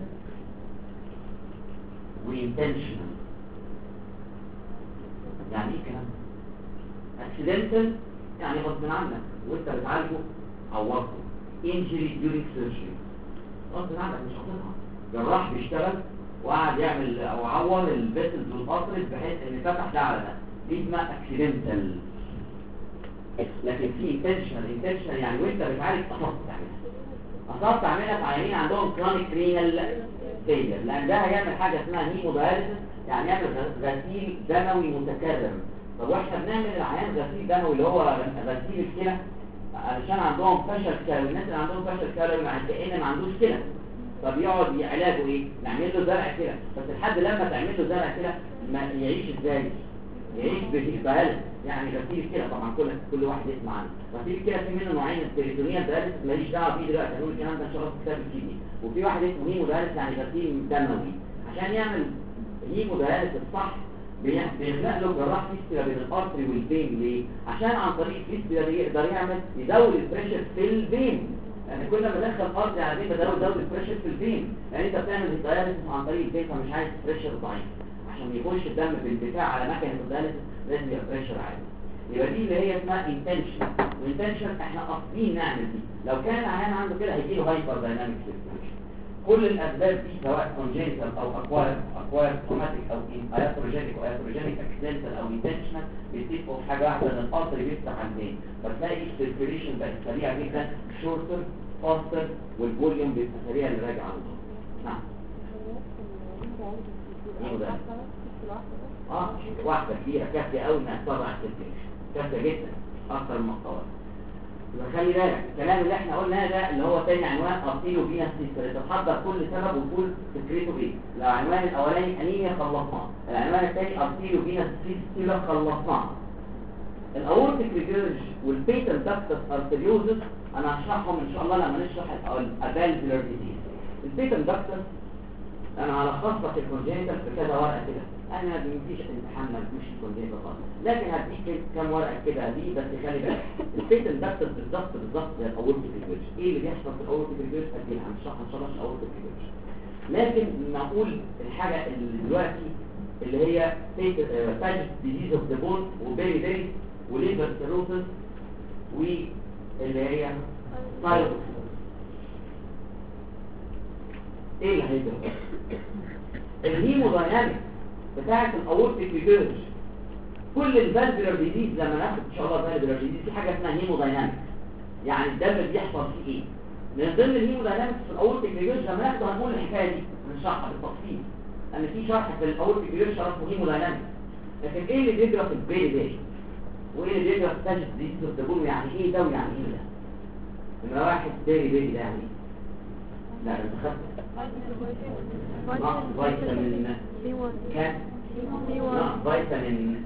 وانتنشنال. يعني ايه الكلام ده؟ اكسيدنتال يعني غصب عنك وانت بتعالجه عورته انجري ديورينج سيرجري غصب عنك مش قصدها. جراح بيشتغل وقعد يعمل او عور الفيسلز والارتريز بحيث ان فتح ده على ده دي اسمها اكسيدنتال. لكن في انتنشنال يعني وانت بتعالج قصدت تعملها في عيانين عندهم كرونيك رينال فيلير لان ده هيعمل حاجه اسمها هيموداياليسيس يعني يعمل غسيل دموي متكرر. طب واحنا بنعمل العيان غسيل دموي اللي هو غسيل الكلى علشان عندهم فشل كلوي. الناس اللي عندهم فشل كلوي مع كأن ما عندوش كلى فبيقعد علاجه ايه؟ نعمل له زرع كلى بس لحد لما تعمل له زرع كلى ما يعيش ازاي؟ يعيش بهلس يعني غسيل الكلى. طبعا كل واحد يسمع عنه غسيل الكلى في منه نوعين البريتونيال داياليسيس ماليش دعوه بيه دلوقتي هنقول الكلام ده ان شاء الله في كتاب الكيمياء وفي واحد اسمه هيموداياليسيس يعني غسيل دموي. عشان يعمل هيموداياليسيس صح بيخلق له جراح فيستيلا بين الارتري والفين. ليه؟ عشان عن طريق فيستيلا دي يقدر يزود البريشر في الفين. يعني كل ما ادخل ارتري على الفين بزود البريشر في الفين. يعني انت بتعمل الداياليسيس عن طريق الفين فمش عايز بريشر ضعيف عشان يخش الدم باندفاع على مكنه الداياليسيس لازم يبقى بريشر عالي. يبقى دي اللي هي اسمها انتنشن. والانتنشن احنا قاصدين نعمل دي. لو كان العيان عنده كده هيجي له هايبر دايناميك سيركيوليشن. كل الاسباب دي سواء كونجنتال او اكواير تروماتيك او اتروجينيك واتروجينيك اكسيدنتال او انتشنال بيتفقوا في حاجه واحده، ان القطر بيفتح عندين، فتلاقي السيركيليشن بقت سريعه جدا، شورتر فاستر، والفوليوم بيبقى سريع اللي راجع على طول. نعم. ايه ده؟ واحده كبيره كافيه قوي انها تطلع السيركيليشن، كافيه جدا اكتر من الطوارئ. يبقى خلي بالك الكلام اللي احنا قلناه ده اللي هو تاني عنوان ارتيلو فينس سيستر، تحضر كل سبب وتقول فكرته ايه. العنوان الاولاني انيميا خلصناه، العنوان الثاني ارتيلو فينس سيستر خلصناه. الاورتيك ريجيرج والبيتال داكتس ارتريوزس انا هشرحهم ان شاء الله لما نشرح الابالفيولار ديزيز. البيتال داكتس انا هلخص لك الكونجينيتال في كذا ورقه كده، انا ما فيش امتحان ما فيش الكونجينيتال خالص، لكن هديك كام ورقه كده دي بس. خلي بالك البيتال داكتس بالظبط زي الاورتيك ريجيرج. ايه اللي بيحصل في الاورتيك ريجيرج هديها هنشرحها ان شاء الله في الاورتيك ريجيرج. لكن نقول الحاجه اللي دلوقتي اللي هي فاجت ديزيز اوف ذا بون وبيري بيري وليفر سيروسس واللي هي ثايرويد. ايه اللي هيجرى؟ الهيمودايناميك بتاعه الاورتيك ريجيرج كل الفالفولار ديزيز لما ناخد ان شاء الله فالفولار ديزيز في حاجه اسمها هيمودايناميك، يعني الدم بيحصل فيه ايه. من ضمن الهيمودايناميك في الاورتيك ريجيرج لما ناخد هنقول الحكايه دي هنشرحها بالتفصيل، لان في شرح في الاورتيك ريجيرج اسمه هيمودايناميك. لكن ايه اللي بيجرى في البيري بيري وايه اللي بيجرى في فاجت ديزيز اوف ذا بون؟ يعني ايه ده ويعني ايه ده؟ نمرة واحد بيري بيري ده يعني ايه؟ لا انت خدت نقص فيتامين كام؟ نقص فيتامين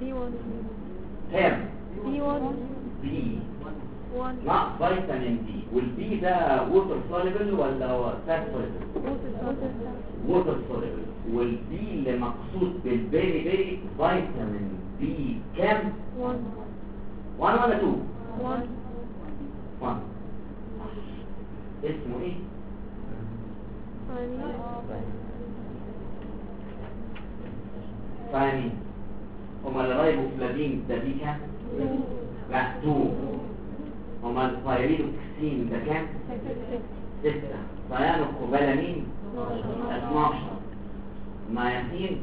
كام؟ بي نقص فيتامين بي. والبي ده ووتر سوليبل ولا فات سوليبل؟ ووتر سوليبل. والبي اللي مقصود بالبيري بيري فيتامين بي كام؟ 1 ولا 2؟ 1. اسمه ايه؟ ثاني. هما الرايبوفلافين ده بي كام؟ لا 2. هما الثايريدوكسين ده كام؟ 6. ثيانوكوبالامين 12. مايثين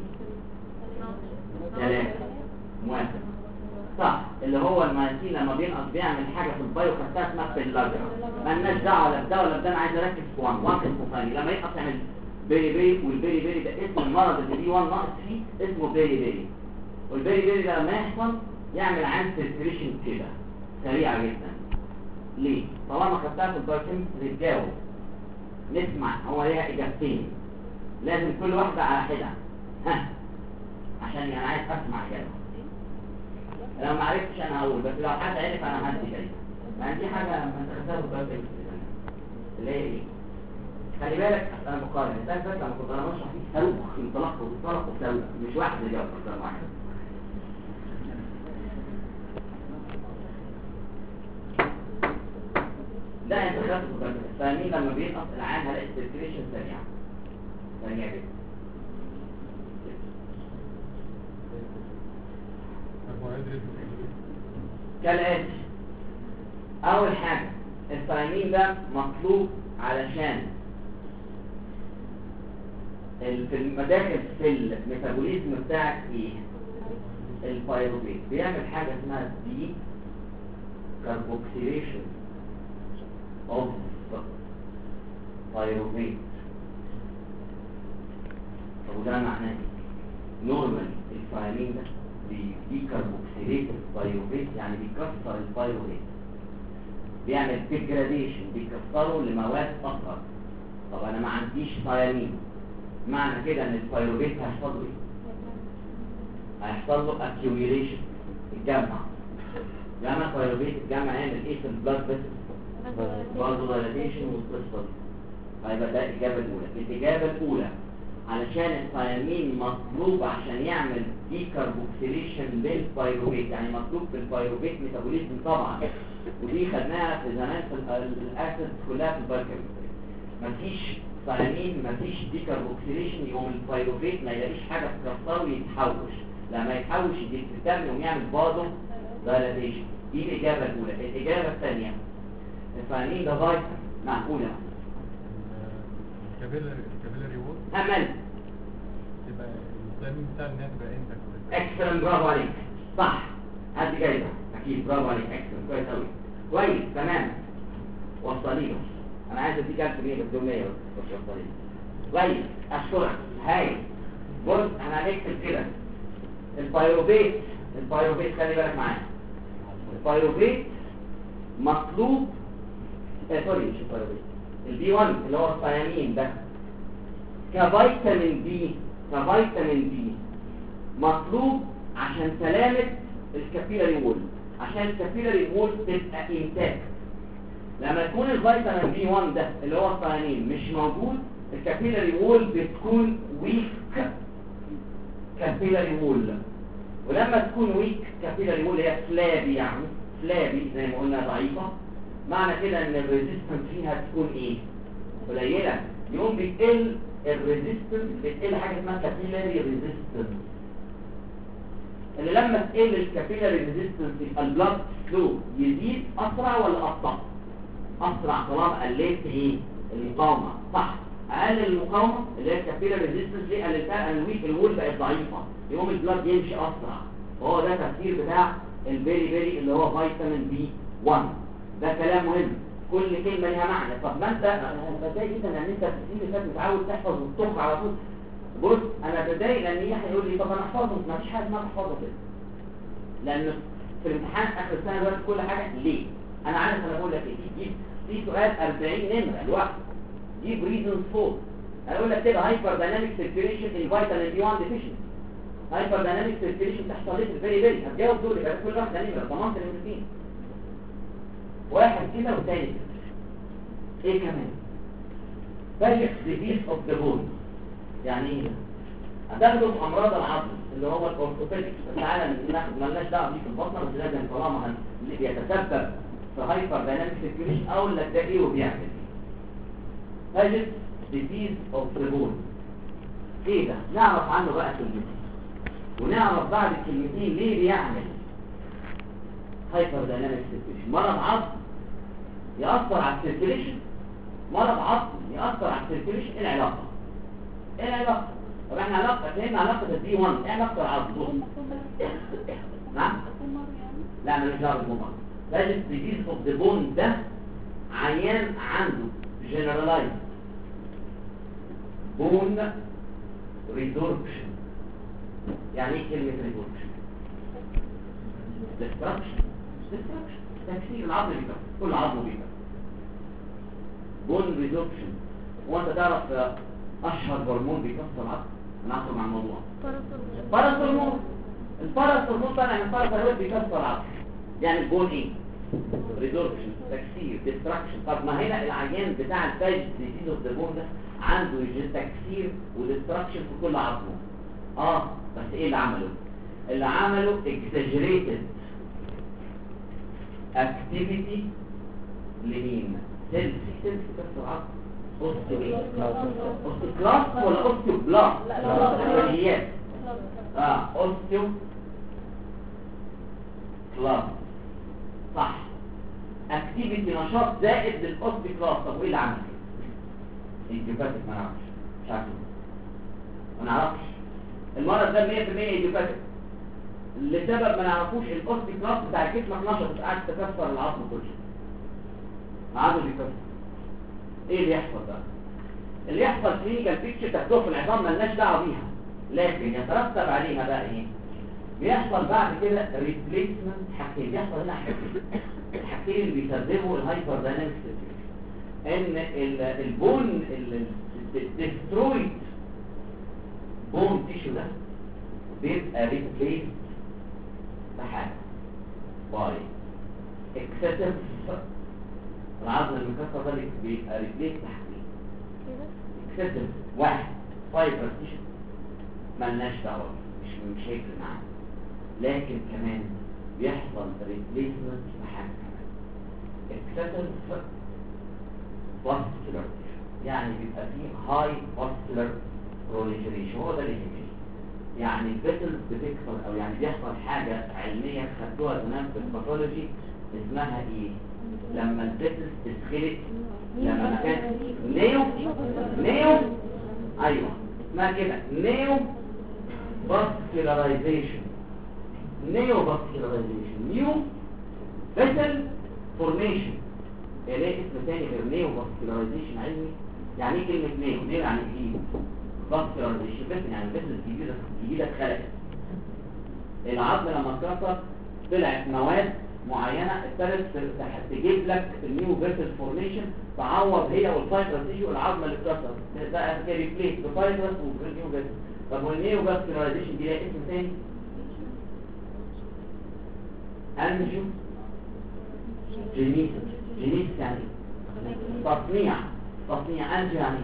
3. موافق صح. اللي هو المايثين لما بينقص بيعمل حاجه في البايو خدتها اسمها بيلاجرا، مالناش دعوه لا بده ولا بده، انا عايز اركز في 1 اسمه ثاني. لما ينقص يعمل بيري بيري، والبيري بيري ده اسم المرض اللي فيه 1 ناقص فيه اسمه بيري بيري. والبيري بيري ده لما يحصل يعمل عين سيركيليشن كده سريعه جدا. ليه؟ طالما خدتها في البايوكيمستري تجاوب نسمع. هو ليها اجابتين لازم كل واحده على حده، ها عشان انا عايز اسمع اجابه. لو ما عرفتش انا هقول، بس لو حد عرف انا هدي كده. يعني دي حاجه ما انت خدتها في البايوكيمستري اللي هي ايه؟ خلي بالك انا بقارن ده بس لما كنت انا بشرح فيه صاروخ انطلاق وسوله، مش واحد اللي جاوب اكتر واحد. لا انت خدت بالك فاهمين لما بينقص العين هلاقي السيركيليشن سريع جدا. كالاتي. اول حاجه الثايمين ده مطلوب علشان في المداخل في الميتابوليزم بتاعك ايه؟ البايروفيت بيعمل حاجه اسمها دي كاربوكسيليشن اوف بايروفيت. طب وده معناه ايه؟ نورمال الثايمين ده دي كاربوكسيليت البايروفيت، يعني بيكسر البايروفيت، بيعمل ديجراديشن، بيكسره لمواد اخرى. طب انا ما عنديش ثايمين، معنى كده ان البايروفيت هيحصل له ايه؟ هيحصل له اكيوميليشن، الجمع. لما البايروفيت الجمع يعمل ايه في البلاد فيسل؟ برضه دايلاتيشن والقصه دي. فيبقى ده الاجابه الاولى. الاجابه الاولى علشان الثايمين مطلوب عشان يعمل ديكاربوكسيليشن للبايروفيت، يعني مطلوب في البايروفيت ميتابوليزم طبعا، ودي خدناها في زمان في الاسيد كلها في البايوكيمستري. مفيش ثايمين مفيش ديكاربوكسيليشن يقوم البايروفيت ما يلاقيش حاجه تكسره ويتحوش، لما يتحوش يديكتام يقوم يعمل بازو دايلاتيشن. دي الاجابه الاولى. الاجابه الثانيه الثايمين ده فيتامين معقوله الكابيلاري وول امل تبقى التاني بتاع الناس بقى انت اكسلنت، برافو عليك، صح، هات جايزه اكيد، برافو عليك، اكسلنت، كويس قوي، كويس، تمام، وصليله، انا عايز اديك 1000 جنيه بس دول 100 بس وصليله، كويس، اشكرك، هاي، بص احنا هنكتب كده البايروفيت، خلي بالك معايا، البايروفيت مطلوب، سوري مش البايروفيت، البي 1 اللي هو الثيامين ده كفيتامين بي مطلوب عشان سلامة الكابيلاري وول، عشان الكابيلاري وول تبقى انتاك. لما يكون الفيتامين بي 1 ده اللي هو الثيامين مش موجود، الكابيلاري وول بتكون ويك كابيلاري وول، ولما تكون ويك كابيلاري وول هي فلابي، يعني فلابي زي ما قلنا ضعيفة، معنى كده ان الريزيستنس فيها تكون ايه؟ قليلة، يوم بتقل الريزيستنس، بتقل حاجة اسمها كابيلاري ريزيستنس، اللي لما تقل الكابيلاري ريزيستنس يبقى البلاد فلو يزيد اسرع ولا ابطأ؟ اسرع، طالما قللت ايه؟ المقاومة، صح، اقلل المقاومة اللي هي الكابيلاري ريزيستنس، ليه قللتها؟ الويك الوول بقت ضعيفة، يقوم البلاد يمشي اسرع، وهو ده تفسير بتاع البيري اللي هو فيتامين بي 1. ده كلام مهم، كل كلمة لها معنى. طب ما انت بتضايق جدا ان انت في السنين اللي فاتت متعود تحفظ وتطخ على طول. بص انا بتضايق لان يحيى يقول لي طب انا احفظه، ما فيش حاجه اسمها تحفظه كده، لان في الامتحان اخر السنه دلوقتي كل حاجه ليه. انا عارف انا بقول لك ايه، جيب في سؤال 40 نمره لوحده، جيب ريزون فور، انا اقول لك كده هايبر دايناميك سيركيوليشن ان فيتامين بي 1 ديفيشنسي، هايبر دايناميك سيركيوليشن تحصل ليه في البيري، هتجاوب دول، يبقى كل واحده نمره، ضمنت النمرتين، واحد كده والتاني كده. ايه كمان؟ فاجئ ديزيز اوف ذا بون، يعني ايه ده؟ هتاخده في امراض العظم اللي هو الاورثوبيديك، تعالى ناخد مالناش دعوه بيه في البطنه، بس لازم طالما اللي بيتسبب في هايبر دايناميك سيركيوليشن اقول لك ده ايه وبيعمل ايه. فاجئ ديزيز اوف ذا بون، ايه ده؟ نعرف عنه بقى كلمتين، ونعرف بعد الكلمتين ليه بيعمل هايبر دايناميك سيركيوليشن. مرض عظم يأثر على السيركيوليشن، مرض عظم يأثر على السيركيوليشن، ايه العلاقة؟ ايه العلاقة؟ طب احنا علاقة فهمنا علاقة الدي 1، ايه علاقة العظم؟ نعم؟ لا ماليش دعوة بالبومر، لازم ديزيز اوف ذا بون ده عيان عنده جنرالايز بون ريدوركشن. يعني ايه كلمة ريدوركشن؟ ديستراكشن، تكسير العظم بيكسر، كل عظم بيكسر. بون ريدوركشن، هو انت تعرف اشهر هرمون بيكسر العظم؟ انا هدخل مع الموضوع. الباراثورمون طالع من الباراثايرويد بيكسر العظم، يعني البون ايه؟ ريدوركشن، تكسير، ديستراكشن. طب ما هنا العيان بتاع الفاج ديزيز اوف ذا بون ده عنده تكسير وديستراكشن في كل عظمه. بس ايه اللي عمله؟ اللي عمله exaggerated activity لمين؟ سيلز بتكسر العظم. اوستيوكلاست ولا اوستيوبلاست؟ العمليات اوستيوكلاست، صح، اكتيفيتي نشاط زائد للاوستيوكلاست. طب وايه اللي عمل كده؟ ايديوباثيك، ما نعرفش، مش عارف، ما نعرفش المرض ده 100% ايديوباثيك لسبب ما نعرفوش. الاوستيوكلاست بتاع جسمك نشط، قاعد تكسر العظم كله، العظم بيكسر. ايه اللي يحصل بقى؟ اللي يحصل كلينيكال بيكتشر تاخدوها في العظام مالناش دعوه بيها، لكن يترتب عليها بقى ايه؟ بيحصل بعد كده ريبليسمنت. حاجتين بيحصل هنا، الحاجتين اللي بيسببوا الهايبر دايناميك سيركيوليشن، ان البون الدسترويد بون تيشو ده بيبقى ريبليس بحاجه باي اكسسيف. العظم المكسر ده بيبقى ريبليس بحاجتين اكسسيف، واحد فايبر تيشو مالناش دعوه، مش هيفرق معانا، لكن كمان بيحصل ريبليسمنت بحاجه كمان اكسسيف فاسكولار، يعني بيبقى فيه هاي فاسكولار بروليفريشن. هو ده اللي يهمني، يعني الفيسلز بتكسر، او يعني بيحصل حاجه علميه خدتوها زمان في الباثولوجي اسمها ايه؟ لما الفيسلز تتخلق، لما كان نيو ايوه اسمها كده نيو vascularization neovascularization new vessel formation. ليه اسم تاني غير neovascularization علمي؟ يعني ايه كلمة نيو يعني جديد، vascularization بس يعني vessel جديدة اتخلقت. العظم لما اتكسر طلعت مواد معينة ابتدت تجيب لك النيو فيسل فورميشن تعوض هي والفايبرس تيشو العظمة اللي اتكسر بقى كده ريبليس بفايبرس والنيو فيسل. طب والنيو فاسكولاريزيشن دي لها اسم تاني؟ انجيو جينيس يعني تصنيع انجيو يعني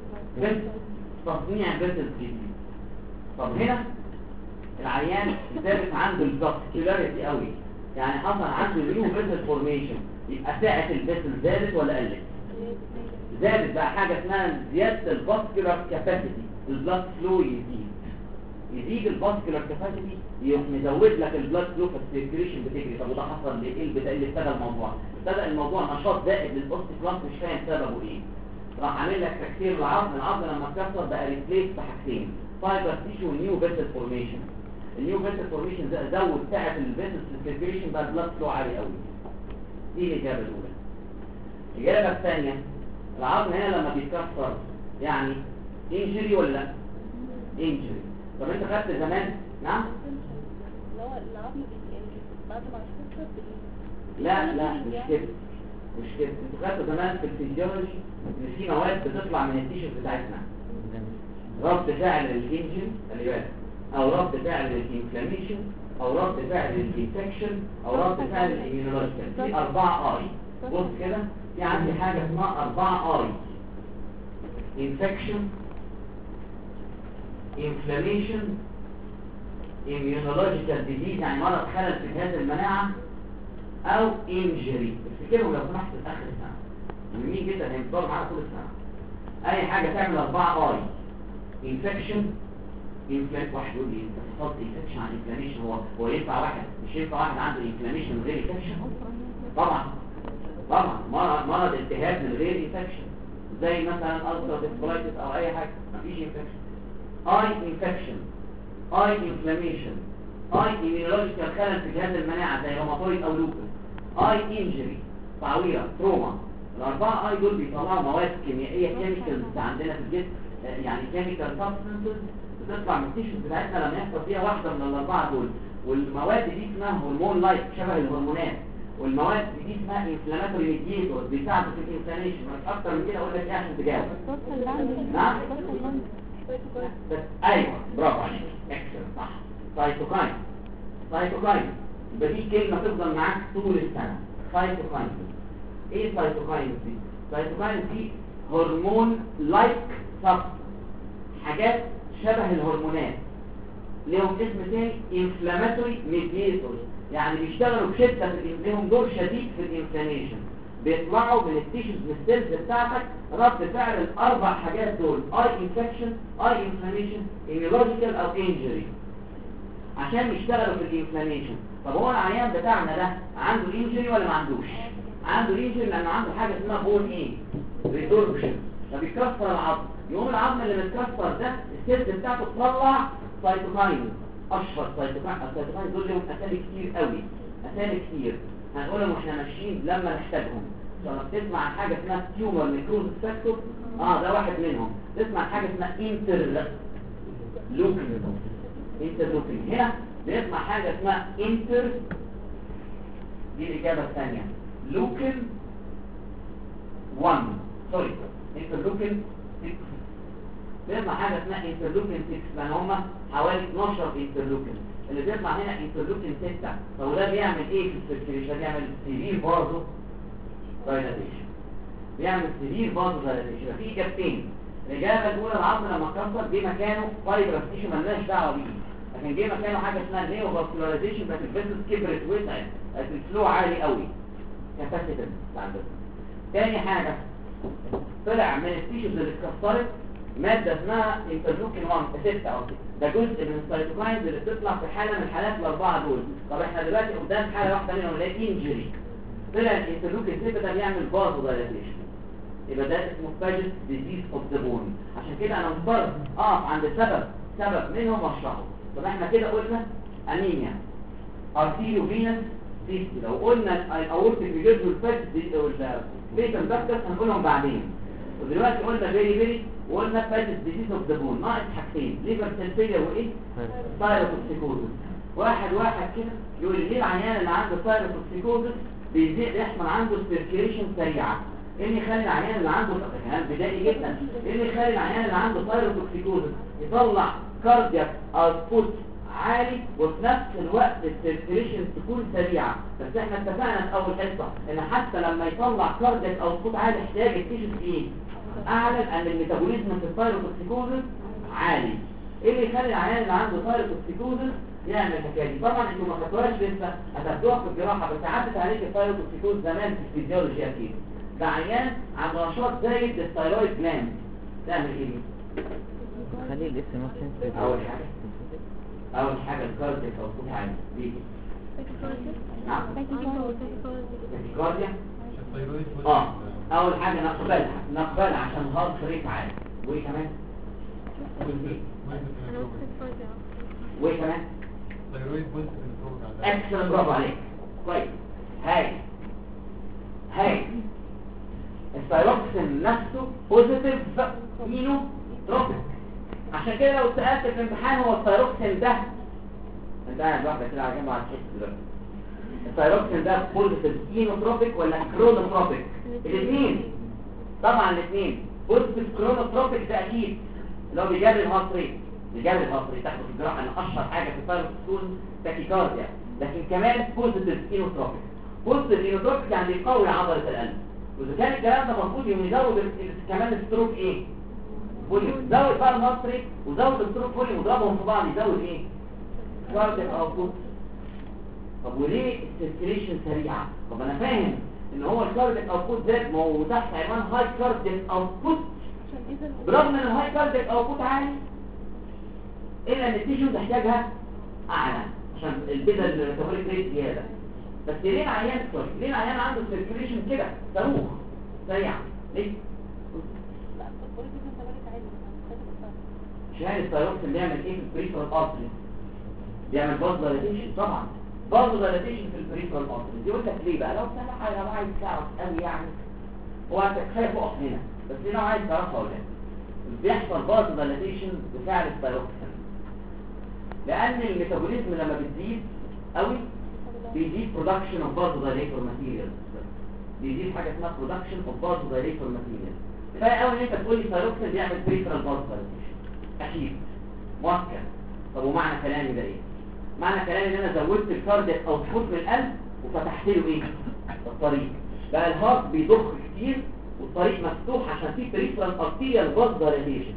تصنيع فيسل جديد. طب هنا العيان ثابت عنده الفاسكولاريتي قوي، يعني حصل عنده نيو فيسل فورميشن، يبقى سعه الفيسل زادت ولا قلت؟ زادت بقى حاجه اسمها زياده الفاسكولار كاباسيتي، البلاد فلو يزيد الفاسكولار كاباسيتي يقوم مزود لك البلاد فلو فالسيركيوليشن بتجري. طب وده حصل ليه؟ ايه اللي ابتدى الموضوع؟ ابتدى الموضوع نشاط زائد للاوستيكلاست مش فاهم سببه ايه، راح عامل لك تكسير العظم لما اتكسر بقى ريبليس بحاجتين، فايبر تيشو ونيو فيسل فورميشن. النيو فيسل فورميشن زود سعه الفيسل سيركيوليشن بقى البلاد فلو عالي قوي. دي الاجابه الاولى. الاجابه الثانيه العظم هنا لما بيتكسر يعني انجري ولا لا؟ انجري. طب انت خدت زمان نعم؟ اللي هو العظم بعد ما اتكسر لا مش كده انتوا خدتوا زمان في الفيزيولوجي ان في مواد بتطلع من التيشرت بتاعتنا رد فعل للانجري خلي بالك، او رد فعل للانفلاميشن، او رد فعل للانفكشن، او رد فعل للاميونولوجيكال. في 4 اي. بص كده في عندي حاجه اسمها 4 اي: انفكشن، انفلاميشن، immunological disease يعني مرض خلل في جهاز المناعه، او انجري. افتكرهم لو سمحت في اخر السنه مهمين جدا هيفضلوا معانا طول السنه. اي حاجه تعمل 4 اي: انفكشن، واحد يقول لي انت فصلت انفكشن عن انفلاميشن، هو ينفع واحد مش ينفع واحد عنده انفلاميشن من غير انفكشن؟ طبعا مرض التهاب من غير انفكشن زي مثلا ulcerative colitis او اي حاجه مفيش انفكشن. اي انفكشن، اي انفلاميشن، اي immunological خلل في جهاز المناعه زي روماتويد او لوبس، اي انجري تعويره تروما. ال4 اي دول بيطلعوا مواد كيميائيه كيميكالز عندنا في الجسم، يعني كيميكال سبستانسز بتطلع من التيشوز بتاعتنا لما يحصل فيها واحده من ال4 دول. والمواد دي اسمها هرمون لايك شبه الهرمونات، والمواد دي اسمها انفلاماتوري ميديتور بيساعدوا في الانفلاميشن. مش اكتر من كده اقول لك ايه عشان تجاوب. نعم بس ايوه برافو عليك اكسل صح. سايتوكاين يبقى دي كلمه تفضل معاك طول السنه. سايتوكاين ايه سايتوكاين دي؟ سايتوكاين دي هرمون لايك سب، حاجات شبه الهرمونات لهم اسم تاني انفلاماتوري ميديتور، يعني بيشتغلوا بشده لهم دور شديد في الانفلاميشن، بيطلعوا من التيشوز من السيلز بتاعتك رد فعل ال4 حاجات دول: اي انفكشن، اي انفلاميشن، immunological او انجري، عشان يشتغلوا في الانفلاميشن. طب هو العيان بتاعنا ده عنده انجري ولا ما عندوش؟ عنده انجري لانه عنده حاجه اسمها بون ايه ريدوربشن، فبيكسر العظم. يقوم العظم اللي متكسر ده السيلز بتاعته تطلع سايتوكاين، اشهر سايتوكاين. السايتوكاين دول لهم اسامي كتير قوي، اسامي كتير هنقولهم واحنا ماشيين لما نحتاجهم. لما بتسمع عن حاجه اسمها تيومر نيكروز فاكتور ده واحد منهم. تسمع عن حاجه اسمها انترلوكين. هنا بنسمع حاجه اسمها دي الاجابه الثانيه لوكين 1 سوري انترلوكين 6. بنسمع حاجه اسمها انترلوكين 6 لان هم حوالي 12 انترلوكين. اللي بيطلع هنا انترلوكين 6. طب ده بيعمل ايه في السيركيليشن؟ بيعمل سيفير فازو دايلاتيشن. في اجابتين. الاجابه الاولى العظم لما اتكسر جه مكانه فايبرس تيشو مالناش دعوه بيه، لكن جه مكانه حاجه اسمها نيو فاسكولاريزيشن، بس الفيسز كبرت وسعت، بقت الفلو عالي قوي كاباسيتنس بتاع الفيسز. تاني حاجه طلع من التيشوز اللي اتكسرت ماده اسمها انترلوكين 6 قصدي، ده جزء من السايتوكاينز اللي بتطلع في حاله من الحالات ال4 دول. طب احنا دلوقتي قدام حاله واحده منهم اللي هي انجري، طلع الانترلوكين 6 ده بيعمل فازو دايلاتيشن، يبقى ده اسمه باجت ديزيز اوف ذا بون. عشان كده انا مضطر اقف عند سبب منهم واشرحه. طب احنا كده قلنا انيميا ارتيريو فينس سيستي. لو قلنا الاورتيك ريجيرز والبيتا داكتس هنقولهم بعدين. ودلوقتي قلنا فيري وقلنا فاتس ديزيز اوف ذا بون. ناقص حاجتين، ليفر سيلفيليا وايه؟ ثايروتوكسيكوزس. واحد كده يقول لي العيان اللي عنده ثايروتوكسيكوزس بيحصل عنده سيركيليشن سريعه. ايه اللي يخلي العيان اللي عنده كلام بدائي جدا، ايه اللي يخلي العيان اللي عنده ثايروتوكسيكوزس يطلع كاردياك اوتبوت عالي وفي نفس الوقت السيركيليشن تكون سريعه؟ بس احنا اتفقنا في اول حصه ان حتى لما يطلع كاردياك اوتبوت عالي يحتاج التيشوز ايه؟ اعلى، لان الميتابوليزم في الثايروتوكسيكوزس عالي. ايه اللي يخلي العيان اللي عنده ثايروتوكسيكوزس يعمل الحكايه دي؟ طبعا انتوا ما خدتوهاش لسه، هتاخدوها في الجراحه، بس عدت عليك الثايروتوكسيكوزس زمان في الفيزيولوجي اكيد. ده عيان عنده نشاط زايد للثايرويد جلاند، تعمل ايه؟ خلي الاسم مثلا. اول حاجه الكاردياك اوتبوت عالي بيجي. نعم. الكارديا اول حاجه نقبلها عشان هارت ريت عالي. وايه كمان؟ وايه كمان؟ اكسلنت، برافو عليك، كويس، هاي الثايروكسين نفسه بوزيتيف اينوتروبيك. عشان كده لو سألت في الامتحان هو الثايروكسين ده، انت قاعد لوحدك كده على جنب هتحس دلوقتي، الثايروكسين ده بوزيتيف اينوتروبيك ولا كرونوتروبيك؟ الاثنين طبعا، الاثنين بوزيتيف. كرونوتروبيك ده اكيد اللي هو بيجري الهارت ريت، تاخده في الجراحه ان اشهر حاجه في الثايروكسين تاكيكارديا، لكن كمان بوزيتيف اينوتروبيك. بوزيتيف اينوتروبيك يعني بيقوي عضله القلب، واذا كان الكلام ده مظبوط يزود كمان الستروك ايه؟ فوليوم. زود بقى الهارت ريت وزود الستروك فوليوم وضربهم في بعض يزود ايه؟ كاردياك اوتبوت. طب وليه السيركيليشن سريعه؟ طب انا فاهم ان هو الكاردياك اوتبوت زاد، ما هو تحت عنوان هاي كاردياك اوتبوت، برغم ان الهاي كاردياك اوتبوت عالي الا ان التيشو تحتاجها اعلى عشان البيتا الميتابوليك ريت زياده. بس ليه العيان عنده سيركيليشن كده صاروخ سريع؟ ليه؟ عشان الثايروكسين بيعمل ايه في البريفرال ارتري؟ بيعمل باز دايليتيشن. طبعا باز دايليتيشن في البريفرال ارتري. يقول لك ليه بقى؟ لو سامح لو عايز تعرف قوي يعني، هو انت كفايه تقف هنا، بس لو عايز تعرفها ولا بيحصل باز دايليتيشن بفعل الثايروكسين، لان الميتابوليزم لما بتزيد قوي بيزيد برودكشن اوف باز دايليتور ماتيريال، بيزيد حاجه اسمها برودكشن اوف باز دايليتور ماتيريال. كفايه قوي ان انت تقول لي ثايروكسين بيعمل بريفرال باز دايليتيشن، اكيد مؤكد. طب ومعنى كلامي ده ايه؟ معنى كلامي ان انا زودت الكاردياك اوتبوت من القلب وفتحت له ايه؟ الطريق، بقى الهارت بيضخ كتير والطريق مفتوح عشان في بريفرال ارتيريال باز دايليتيشن.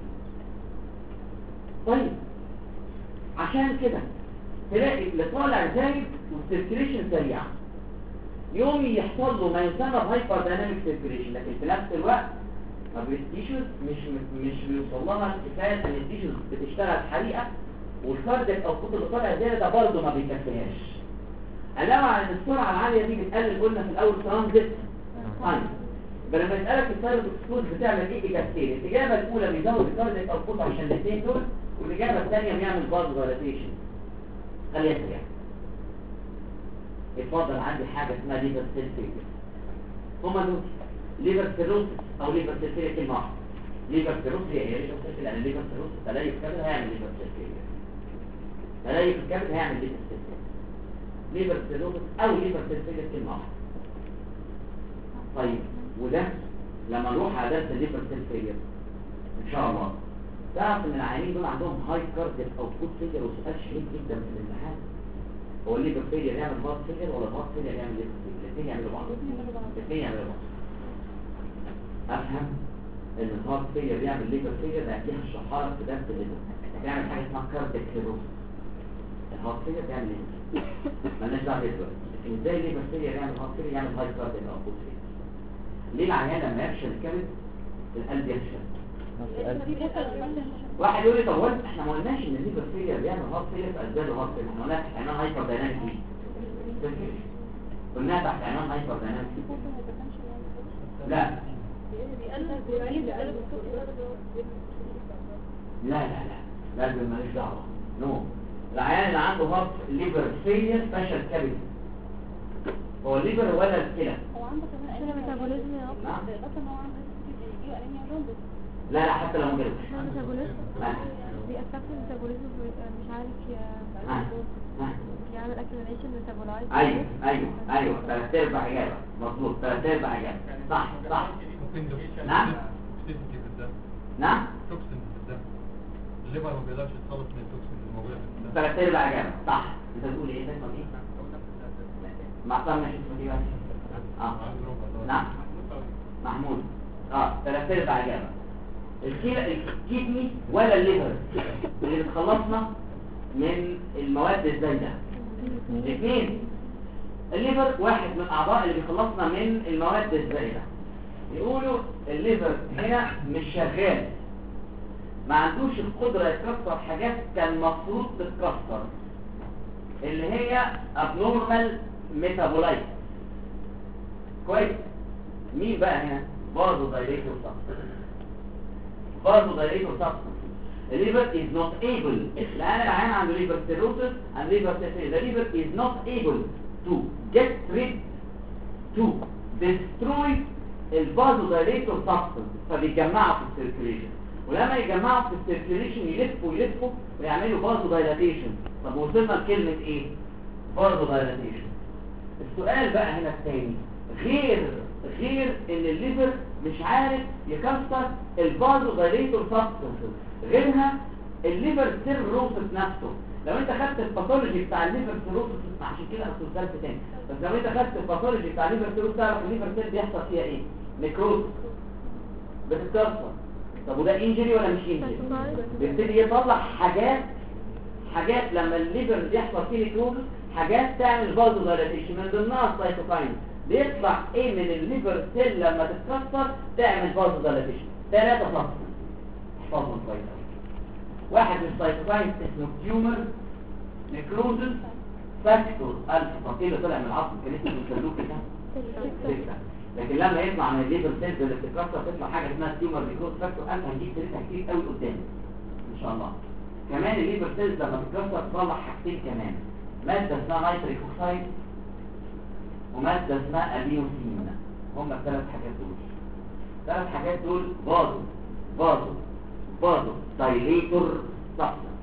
طيب عشان كده تلاقي اللي طالع زايد والسيركيليشن سريع، يوم يحصل له ما يسمى بهايبر دايناميك سيركيليشن، لكن في نفس الوقت ما التيشوز مش بيوصل لها كفايه ان التيشوز بتشتغل حريقه، والكاردياك اوتبوت اللي طالع زياده ده برضه ما بيكفيهاش. علاوه على ان السرعه العاليه دي بتقلل، قلنا في الاول ترانزيت تايم. يبقى لما يسالك الثايروكسيكوز بتعمل ايه اجابتين، الاجابه الاولى بيزود الكاردياك اوتبوت عشان الاثنين دول، والاجابه الثانيه بيعمل باز دايليتيشن. خليها سريعه. اتفضل، عندي حاجه اسمها ليفر سيل فيلير. هما دول ليفر سيروسس او ليفر سيل فيلير كلمه واحده. ليفر سيروسس هي ليفر سيل فيلير، لان ليفر سيروسس تلاقي في الكبد هيعمل ليفر سيل فيلير، تلاقي في الكبد هيعمل ليفر سيل فيلير. ليفر سيروسس او ليفر سيل فيلير كلمه واحده. طيب وده لما نروح على درس الليفر سيل فيلير ان شاء الله تعرف ان العيانين دول عندهم هاي كاردياك اوتبوت فيلير، وسؤال شهير جدا في الامتحان، هو الليفر فيلير يعمل هارت فيلير ولا الهارت فيلير يعمل ليفر فيلير؟ الاثنين يعملوا بعض، الاثنين يعملوا بعض. افهم ان الهارت فيلير يعمل ليفر فيلير، ده فيها الشحاره في درس الليفر، بيعمل حاجه اسمها كاردياك سيروس. الهارت فيلير بيعمل ليفر، مالناش دعوه دلوقتي. لكن ازاي الليفر فيلير يعمل هارت فيلير؟ يعمل هاي كاردياك اوتبوت فيلير. ليه العيان لما يفشل الكبد القلب يفشل؟ واحد يقول لي طب وانت احنا ما قلناش ان الليفر فيلير بيعمل هارت فيلير في اسباب الهارت فيلير، احنا قلنا تحت عنوان هايبر دايناميك ايه؟ قلناها تحت عنوان هايبر دايناميك. لا لا لا لا، لازم ماليش دعوه. نو العيان اللي عنده هارت ليفر فيلير فشل كبدي، هو الليفر ولا الكلى؟ هو عنده كمان ميتابوليزم يا نعم. اصلا هو عنده يجيله انيميا جوندس. لا لا حتى لو ما جالوش. ميتابوليزم نعم. بيأفكت الميتابوليزم، مش عارف نعم. نعم. يعمل اكتيفيشن ميتابولايت. ايوه 3/4 اجابه مظبوط، 3/4 اجابه صح. ممكن دوكسين نعم. في الدم. نعم توكسين في الدم. الليفر ما بيقدرش يتخلص من التوكسين الموجوده في الدم. 3/4 اجابه صح. انت بتقول ايه؟ اسمك ايه؟ مع طنش اسمك ايه بقى؟ نعم محمود. 3/4 اجابه. الكدني ولا الليفر اللي بتخلصنا من المواد الزايده؟ الاثنين. الليفر واحد من الاعضاء اللي بيخلصنا من المواد الزايده. يقولوا الليفر هنا مش شغال، ما عندوش القدره يكسر حاجات كان المفروض تتكسر اللي هي abnormal ميتابولايت. كويس. مين بقى هنا؟ برضه دايريتور سبستانس. الليفر is not able، الآن العيان عنده liver cirrhosis and liver failure. The liver is not able to get rid to destroy الفازودايليتور سبستانس، فبيجمعوا في السيركيليشن، ولما يجمعوا في السيركيليشن يلفوا ويعملوا فازودايلاتيشن. طب وصلنا لكلمة ايه؟ فازودايلاتيشن. السؤال بقى هنا الثاني، غير ان الليفر مش عارف يكسر الفازودايليتور سبستانس، غيرها الليفر سيروسس نفسه. لو انت خدت الباثولوجي بتاع الليفر سيروسس، عشان كده اصل السؤال تاني، بس لو انت خدت الباثولوجي بتاع الليفر سيروسس تعرف الليفر سيل بيحصل فيها ايه؟ نيكروز، بتتكسر. طب وده انجري ولا مش انجري؟ بيبتدي يطلع حاجات لما الليفر بيحصل فيه نيكروز، حاجات تعمل فازودايلاتيشن من ضمنها السايتوكاين. بيطلع ايه من الليفر سيل لما تتكسر تعمل فازودايلاتيشن؟ 3 سطر احفظهم كويس. واحد من السايتوكاين اسمه تيومر نيكروزس فاكتور الفا. طب ايه اللي طلع من العظم؟ كان اسمه السلوك ده 6. لكن لما يطلع من الليفر سيلز اللي بتتكسر تطلع حاجه اسمها تيومر نيكروز فاكتور الفا. هنجيب سيرتها كتير قوي قدام ان شاء الله. كمان الليفر سيلز لما تتكسر تطلع حاجتين كمان، ماده اسمها نيتريك اوكسايد وماده اسمها ادينوسين. هم الثلاث حاجات دول بازو دايليتور سبستانس.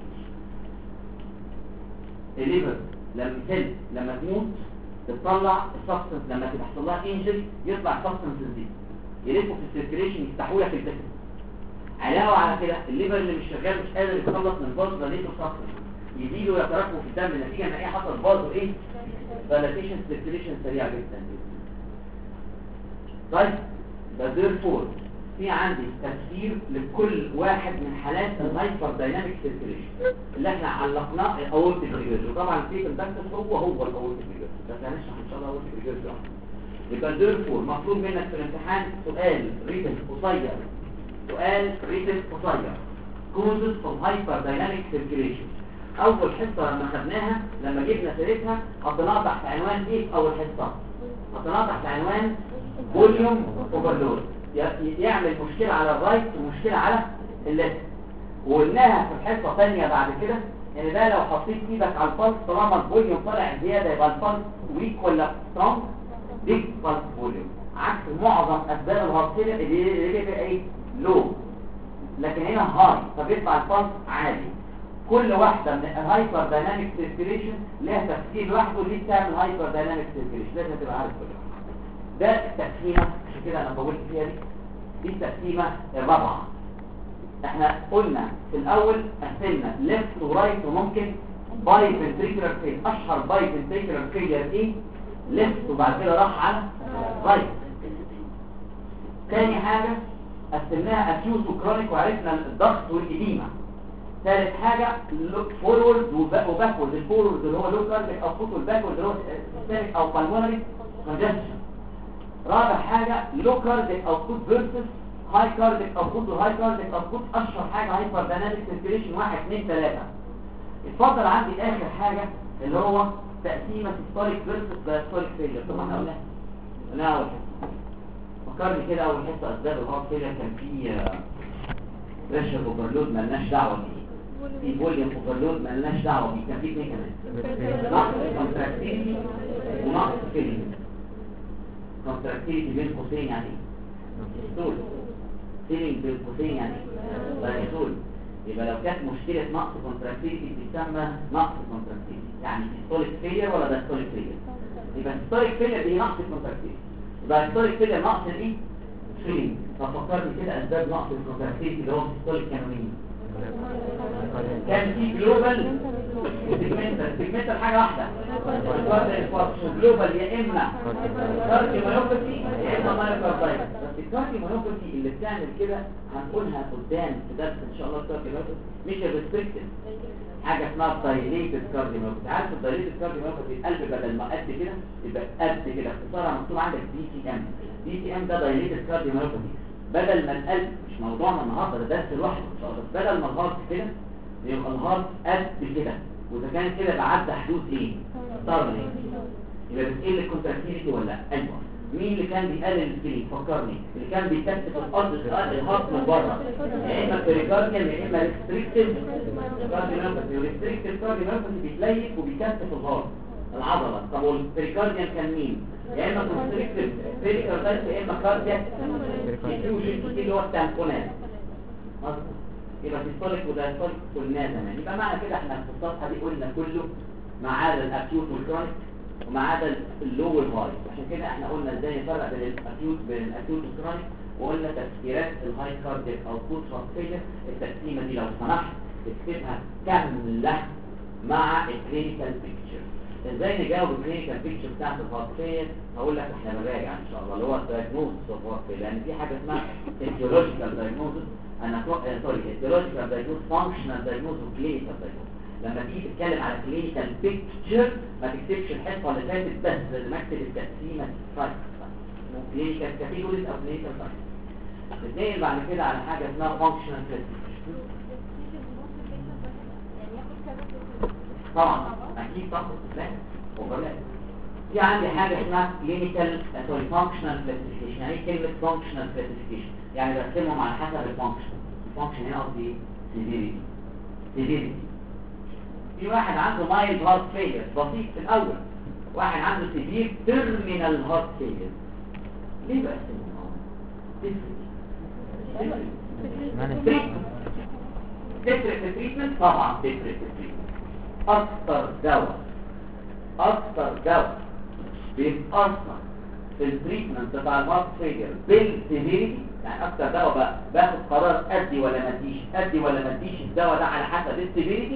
الليفر لما تموت تطلع السبستانس، لما تحصل لها انجري يطلع السبستانس دي يلفوا في السيركيليشن يفتحوا لك الجسم. علاوه على كده الليفر اللي مش شغال مش قادر يتخلص من بازو دايليتور سبستانس، يزيدوا يتراكموا في الدم نتيجه ان ايه حصل؟ بازو ايه؟ دايليتيشن سيركيليشن سريع جدا. طيب ده therefore في عندي تفسير لكل واحد من حالات الهايبر دايناميك سيركيليشن اللي احنا علقناه الاورتيك ريجرج. وطبعا في الباكتس هو الاورتيك ريجرج، بس هنشرح ان شاء الله الاورتيك ريجرج ده. يبقى therefore مطلوب منك في الامتحان سؤال ريتن قصير causes of hyperdynamic circulation. اول حصه لما خدناها لما جبنا سيرتها حطيناها تحت عنوان ايه؟ اول حصه حطيناها تحت عنوان فوليوم اوفرلود، يعمل مشكله على الرايت ومشكله على الليفت. وقلناها في الحصه الثانيه بعد كده ان ده لو حطيت ايدك على البلس طالما الفوليوم طالع زياده يبقى البلس ويك ولا سترونج؟ بيج بلس فوليوم، عكس معظم اسباب الهارتيه اللي بيبقى ايه؟ لو، لكن هنا هاي فبيطلع البلس عالي. كل واحده من الهايبر دايناميك سيركيليشن لها تفسير لوحده ليه بتعمل هايبر دايناميك سيركيليشن، لازم تبقى عارف كده. ده التقسيمه، عشان كده انا طولت فيها دي التقسيمه الرابعه. احنا قلنا في الاول قسمنا ليفت ورايت وممكن باي فنتريكولار فيل. اشهر باي فنتريكولار فيلير ايه؟ ليفت، وبعد كده راح على رايت. تاني حاجه قسمناها اكيوت وكرونيك وعرفنا الضغط والإديمة. ثالث حاجه فورورد وباكورد. الفورورد اللي هو لو كارديك اوتبوت، والباكورد اللي هو سيستميك او بالمونري كونجستشن. رابع حاجه لو كارديك اوتبوت فيرسس هاي كارديك اوتبوت. والهاي كارديك اوتبوت اشهر حاجه هايبر دايناميك سيركيليشن 1 2 3. اتفضل عندي اخر حاجه اللي هو تقسيمه سيستوليك فيرسس دايستوليك فيلير. طبعا قلناها اول حصه. فكرني كده اول حصه اسباب الهارت فيلير كان في بريشر اوفرلود مالناش دعوه بيه. في فوليوم اوفرلود مالناش دعوه بيه، كان في اثنين كمان، نقص كونتراكتيليتي ونقص فيلينج. كونتراكتيليتي بين قوسين يعني ستول، فيلينج بين قوسين يعني دايستول. يبقى لو كانت مشكله نقص كونتراكتيليتي بتسمى نقص كونتراكتيليتي، يعني سيستوليك فيلير ولا دايستوليك فيلير. يبقى سيستوليك فيلير دي نقص كونتراكتيليتي، يبقى سيستوليك فيلير نقص ايه؟ فيلينج. ففكرني كده اسباب نقص الكونتراكتيليتي اللي هو سيستوليك كانوا مين؟ كان في جلوبال وسيجمنتال حاجه واحده، جلوبال يا اما كارديوميوباثي يا اما مايوكاردايتس. بس الكارديوميوباثي اللي بتعمل كده هنقولها قدام في درس ان شاء الله الكارديوميوباثي مش الريستريكتد، حاجه اسمها دايليتد كارديوميوباثي. عارف الدايليتد كارديوميوباثي القلب بدل ما قد كده يبقى قد كده، اختصارها مكتوب عندك DCM. DCM ده دايليتد كارديوميوباثي. بدل ما القلب مش موضوعنا النهارده، ده درس لوحده ان شاء الله، بدل ما الهارت كده يبقى الهارت قد كده، واذا كان كده بعد حدود ايه؟ ستارلينج. يبقى بتقل الكونتراكتيليتي ولا لا؟ ايوه. مين اللي كان بيقلل الفيلينج؟ فكرني. اللي كان بيكثف الارض الهارت من بره، يا اما بيريكارديال يا اما ريستريكتيف كارديوميوباثي. والريستريكتيف كارديوميوباثي بيتليف وبيكثف الهارت العضله. طب والبيريكارديال كان مين؟ يا اما كونستريكتيف بيريكاردايتس يا اما كاردياك ديفيوجن اللي هو التامبونات. يبقى سيستوليك ودايستوليك قلنا زمان. يبقى معنى كده احنا في الصفحه دي قلنا كله ما عدا الاكيوت والكرونيك وما عدا اللو والهاي. عشان كده احنا قلنا ازاي نفرق بين الاكيوت والكرونيك، وقلنا تفسيرات الهاي كاردياك او فوت فيلير. التقسيمه دي لو سمحت اكتبها كامله مع الكلينيكال بيكتشر. ازاي نجاوب الكلينيكال بيكتشر بتاعت الهارت فيلير؟ هقول لك احنا بنراجع ان شاء الله اللي هو الدايجنوستس اوف هارت فيلير، لان في حاجه اسمها ايتيولوجيكال دايجنوستس ايتيولوجيكال دايجنوستس، فانكشنال دايجنوستس وكلينيكال دايجنوستس. لما تيجي تتكلم على كلينيكال بيكتشر ما تكتبش الحصه اللي فاتت بس، لازم اكتب التقسيمه سايت كلينيكال كاتيجوريز او كلينيكال سايت. نتنقل بعد كده على حاجه اسمها فانكشنال كلاسيفيكيشن. طبعا اكيد طبعا لا وبلا. في عندي حاجه اسمها كلينيكال فانكشنال كلاسيفيكيشن. يعني ايه كلمه فانكشنال كلاسيفيكيشن؟ يعني بقسمهم على حسب الفانكشن. الفانكشن هنا قصدي سيفيريتي. في واحد عنده مايلد هارت فيلير بسيط في الاول، واحد عنده سيفير تيرمينال هارت فيلير. ليه بقسمهم؟ تفرق في التريتمنت؟ طبعا تفرق في التريتمنت. اكتر دواء بيتأثر في التريتمنت بتاع الهارت فيلير بالسيفيريتي، يعني اكتر دواء باخد قرار ادي ولا ما اديش الدواء ده على حسب السيفيريتي،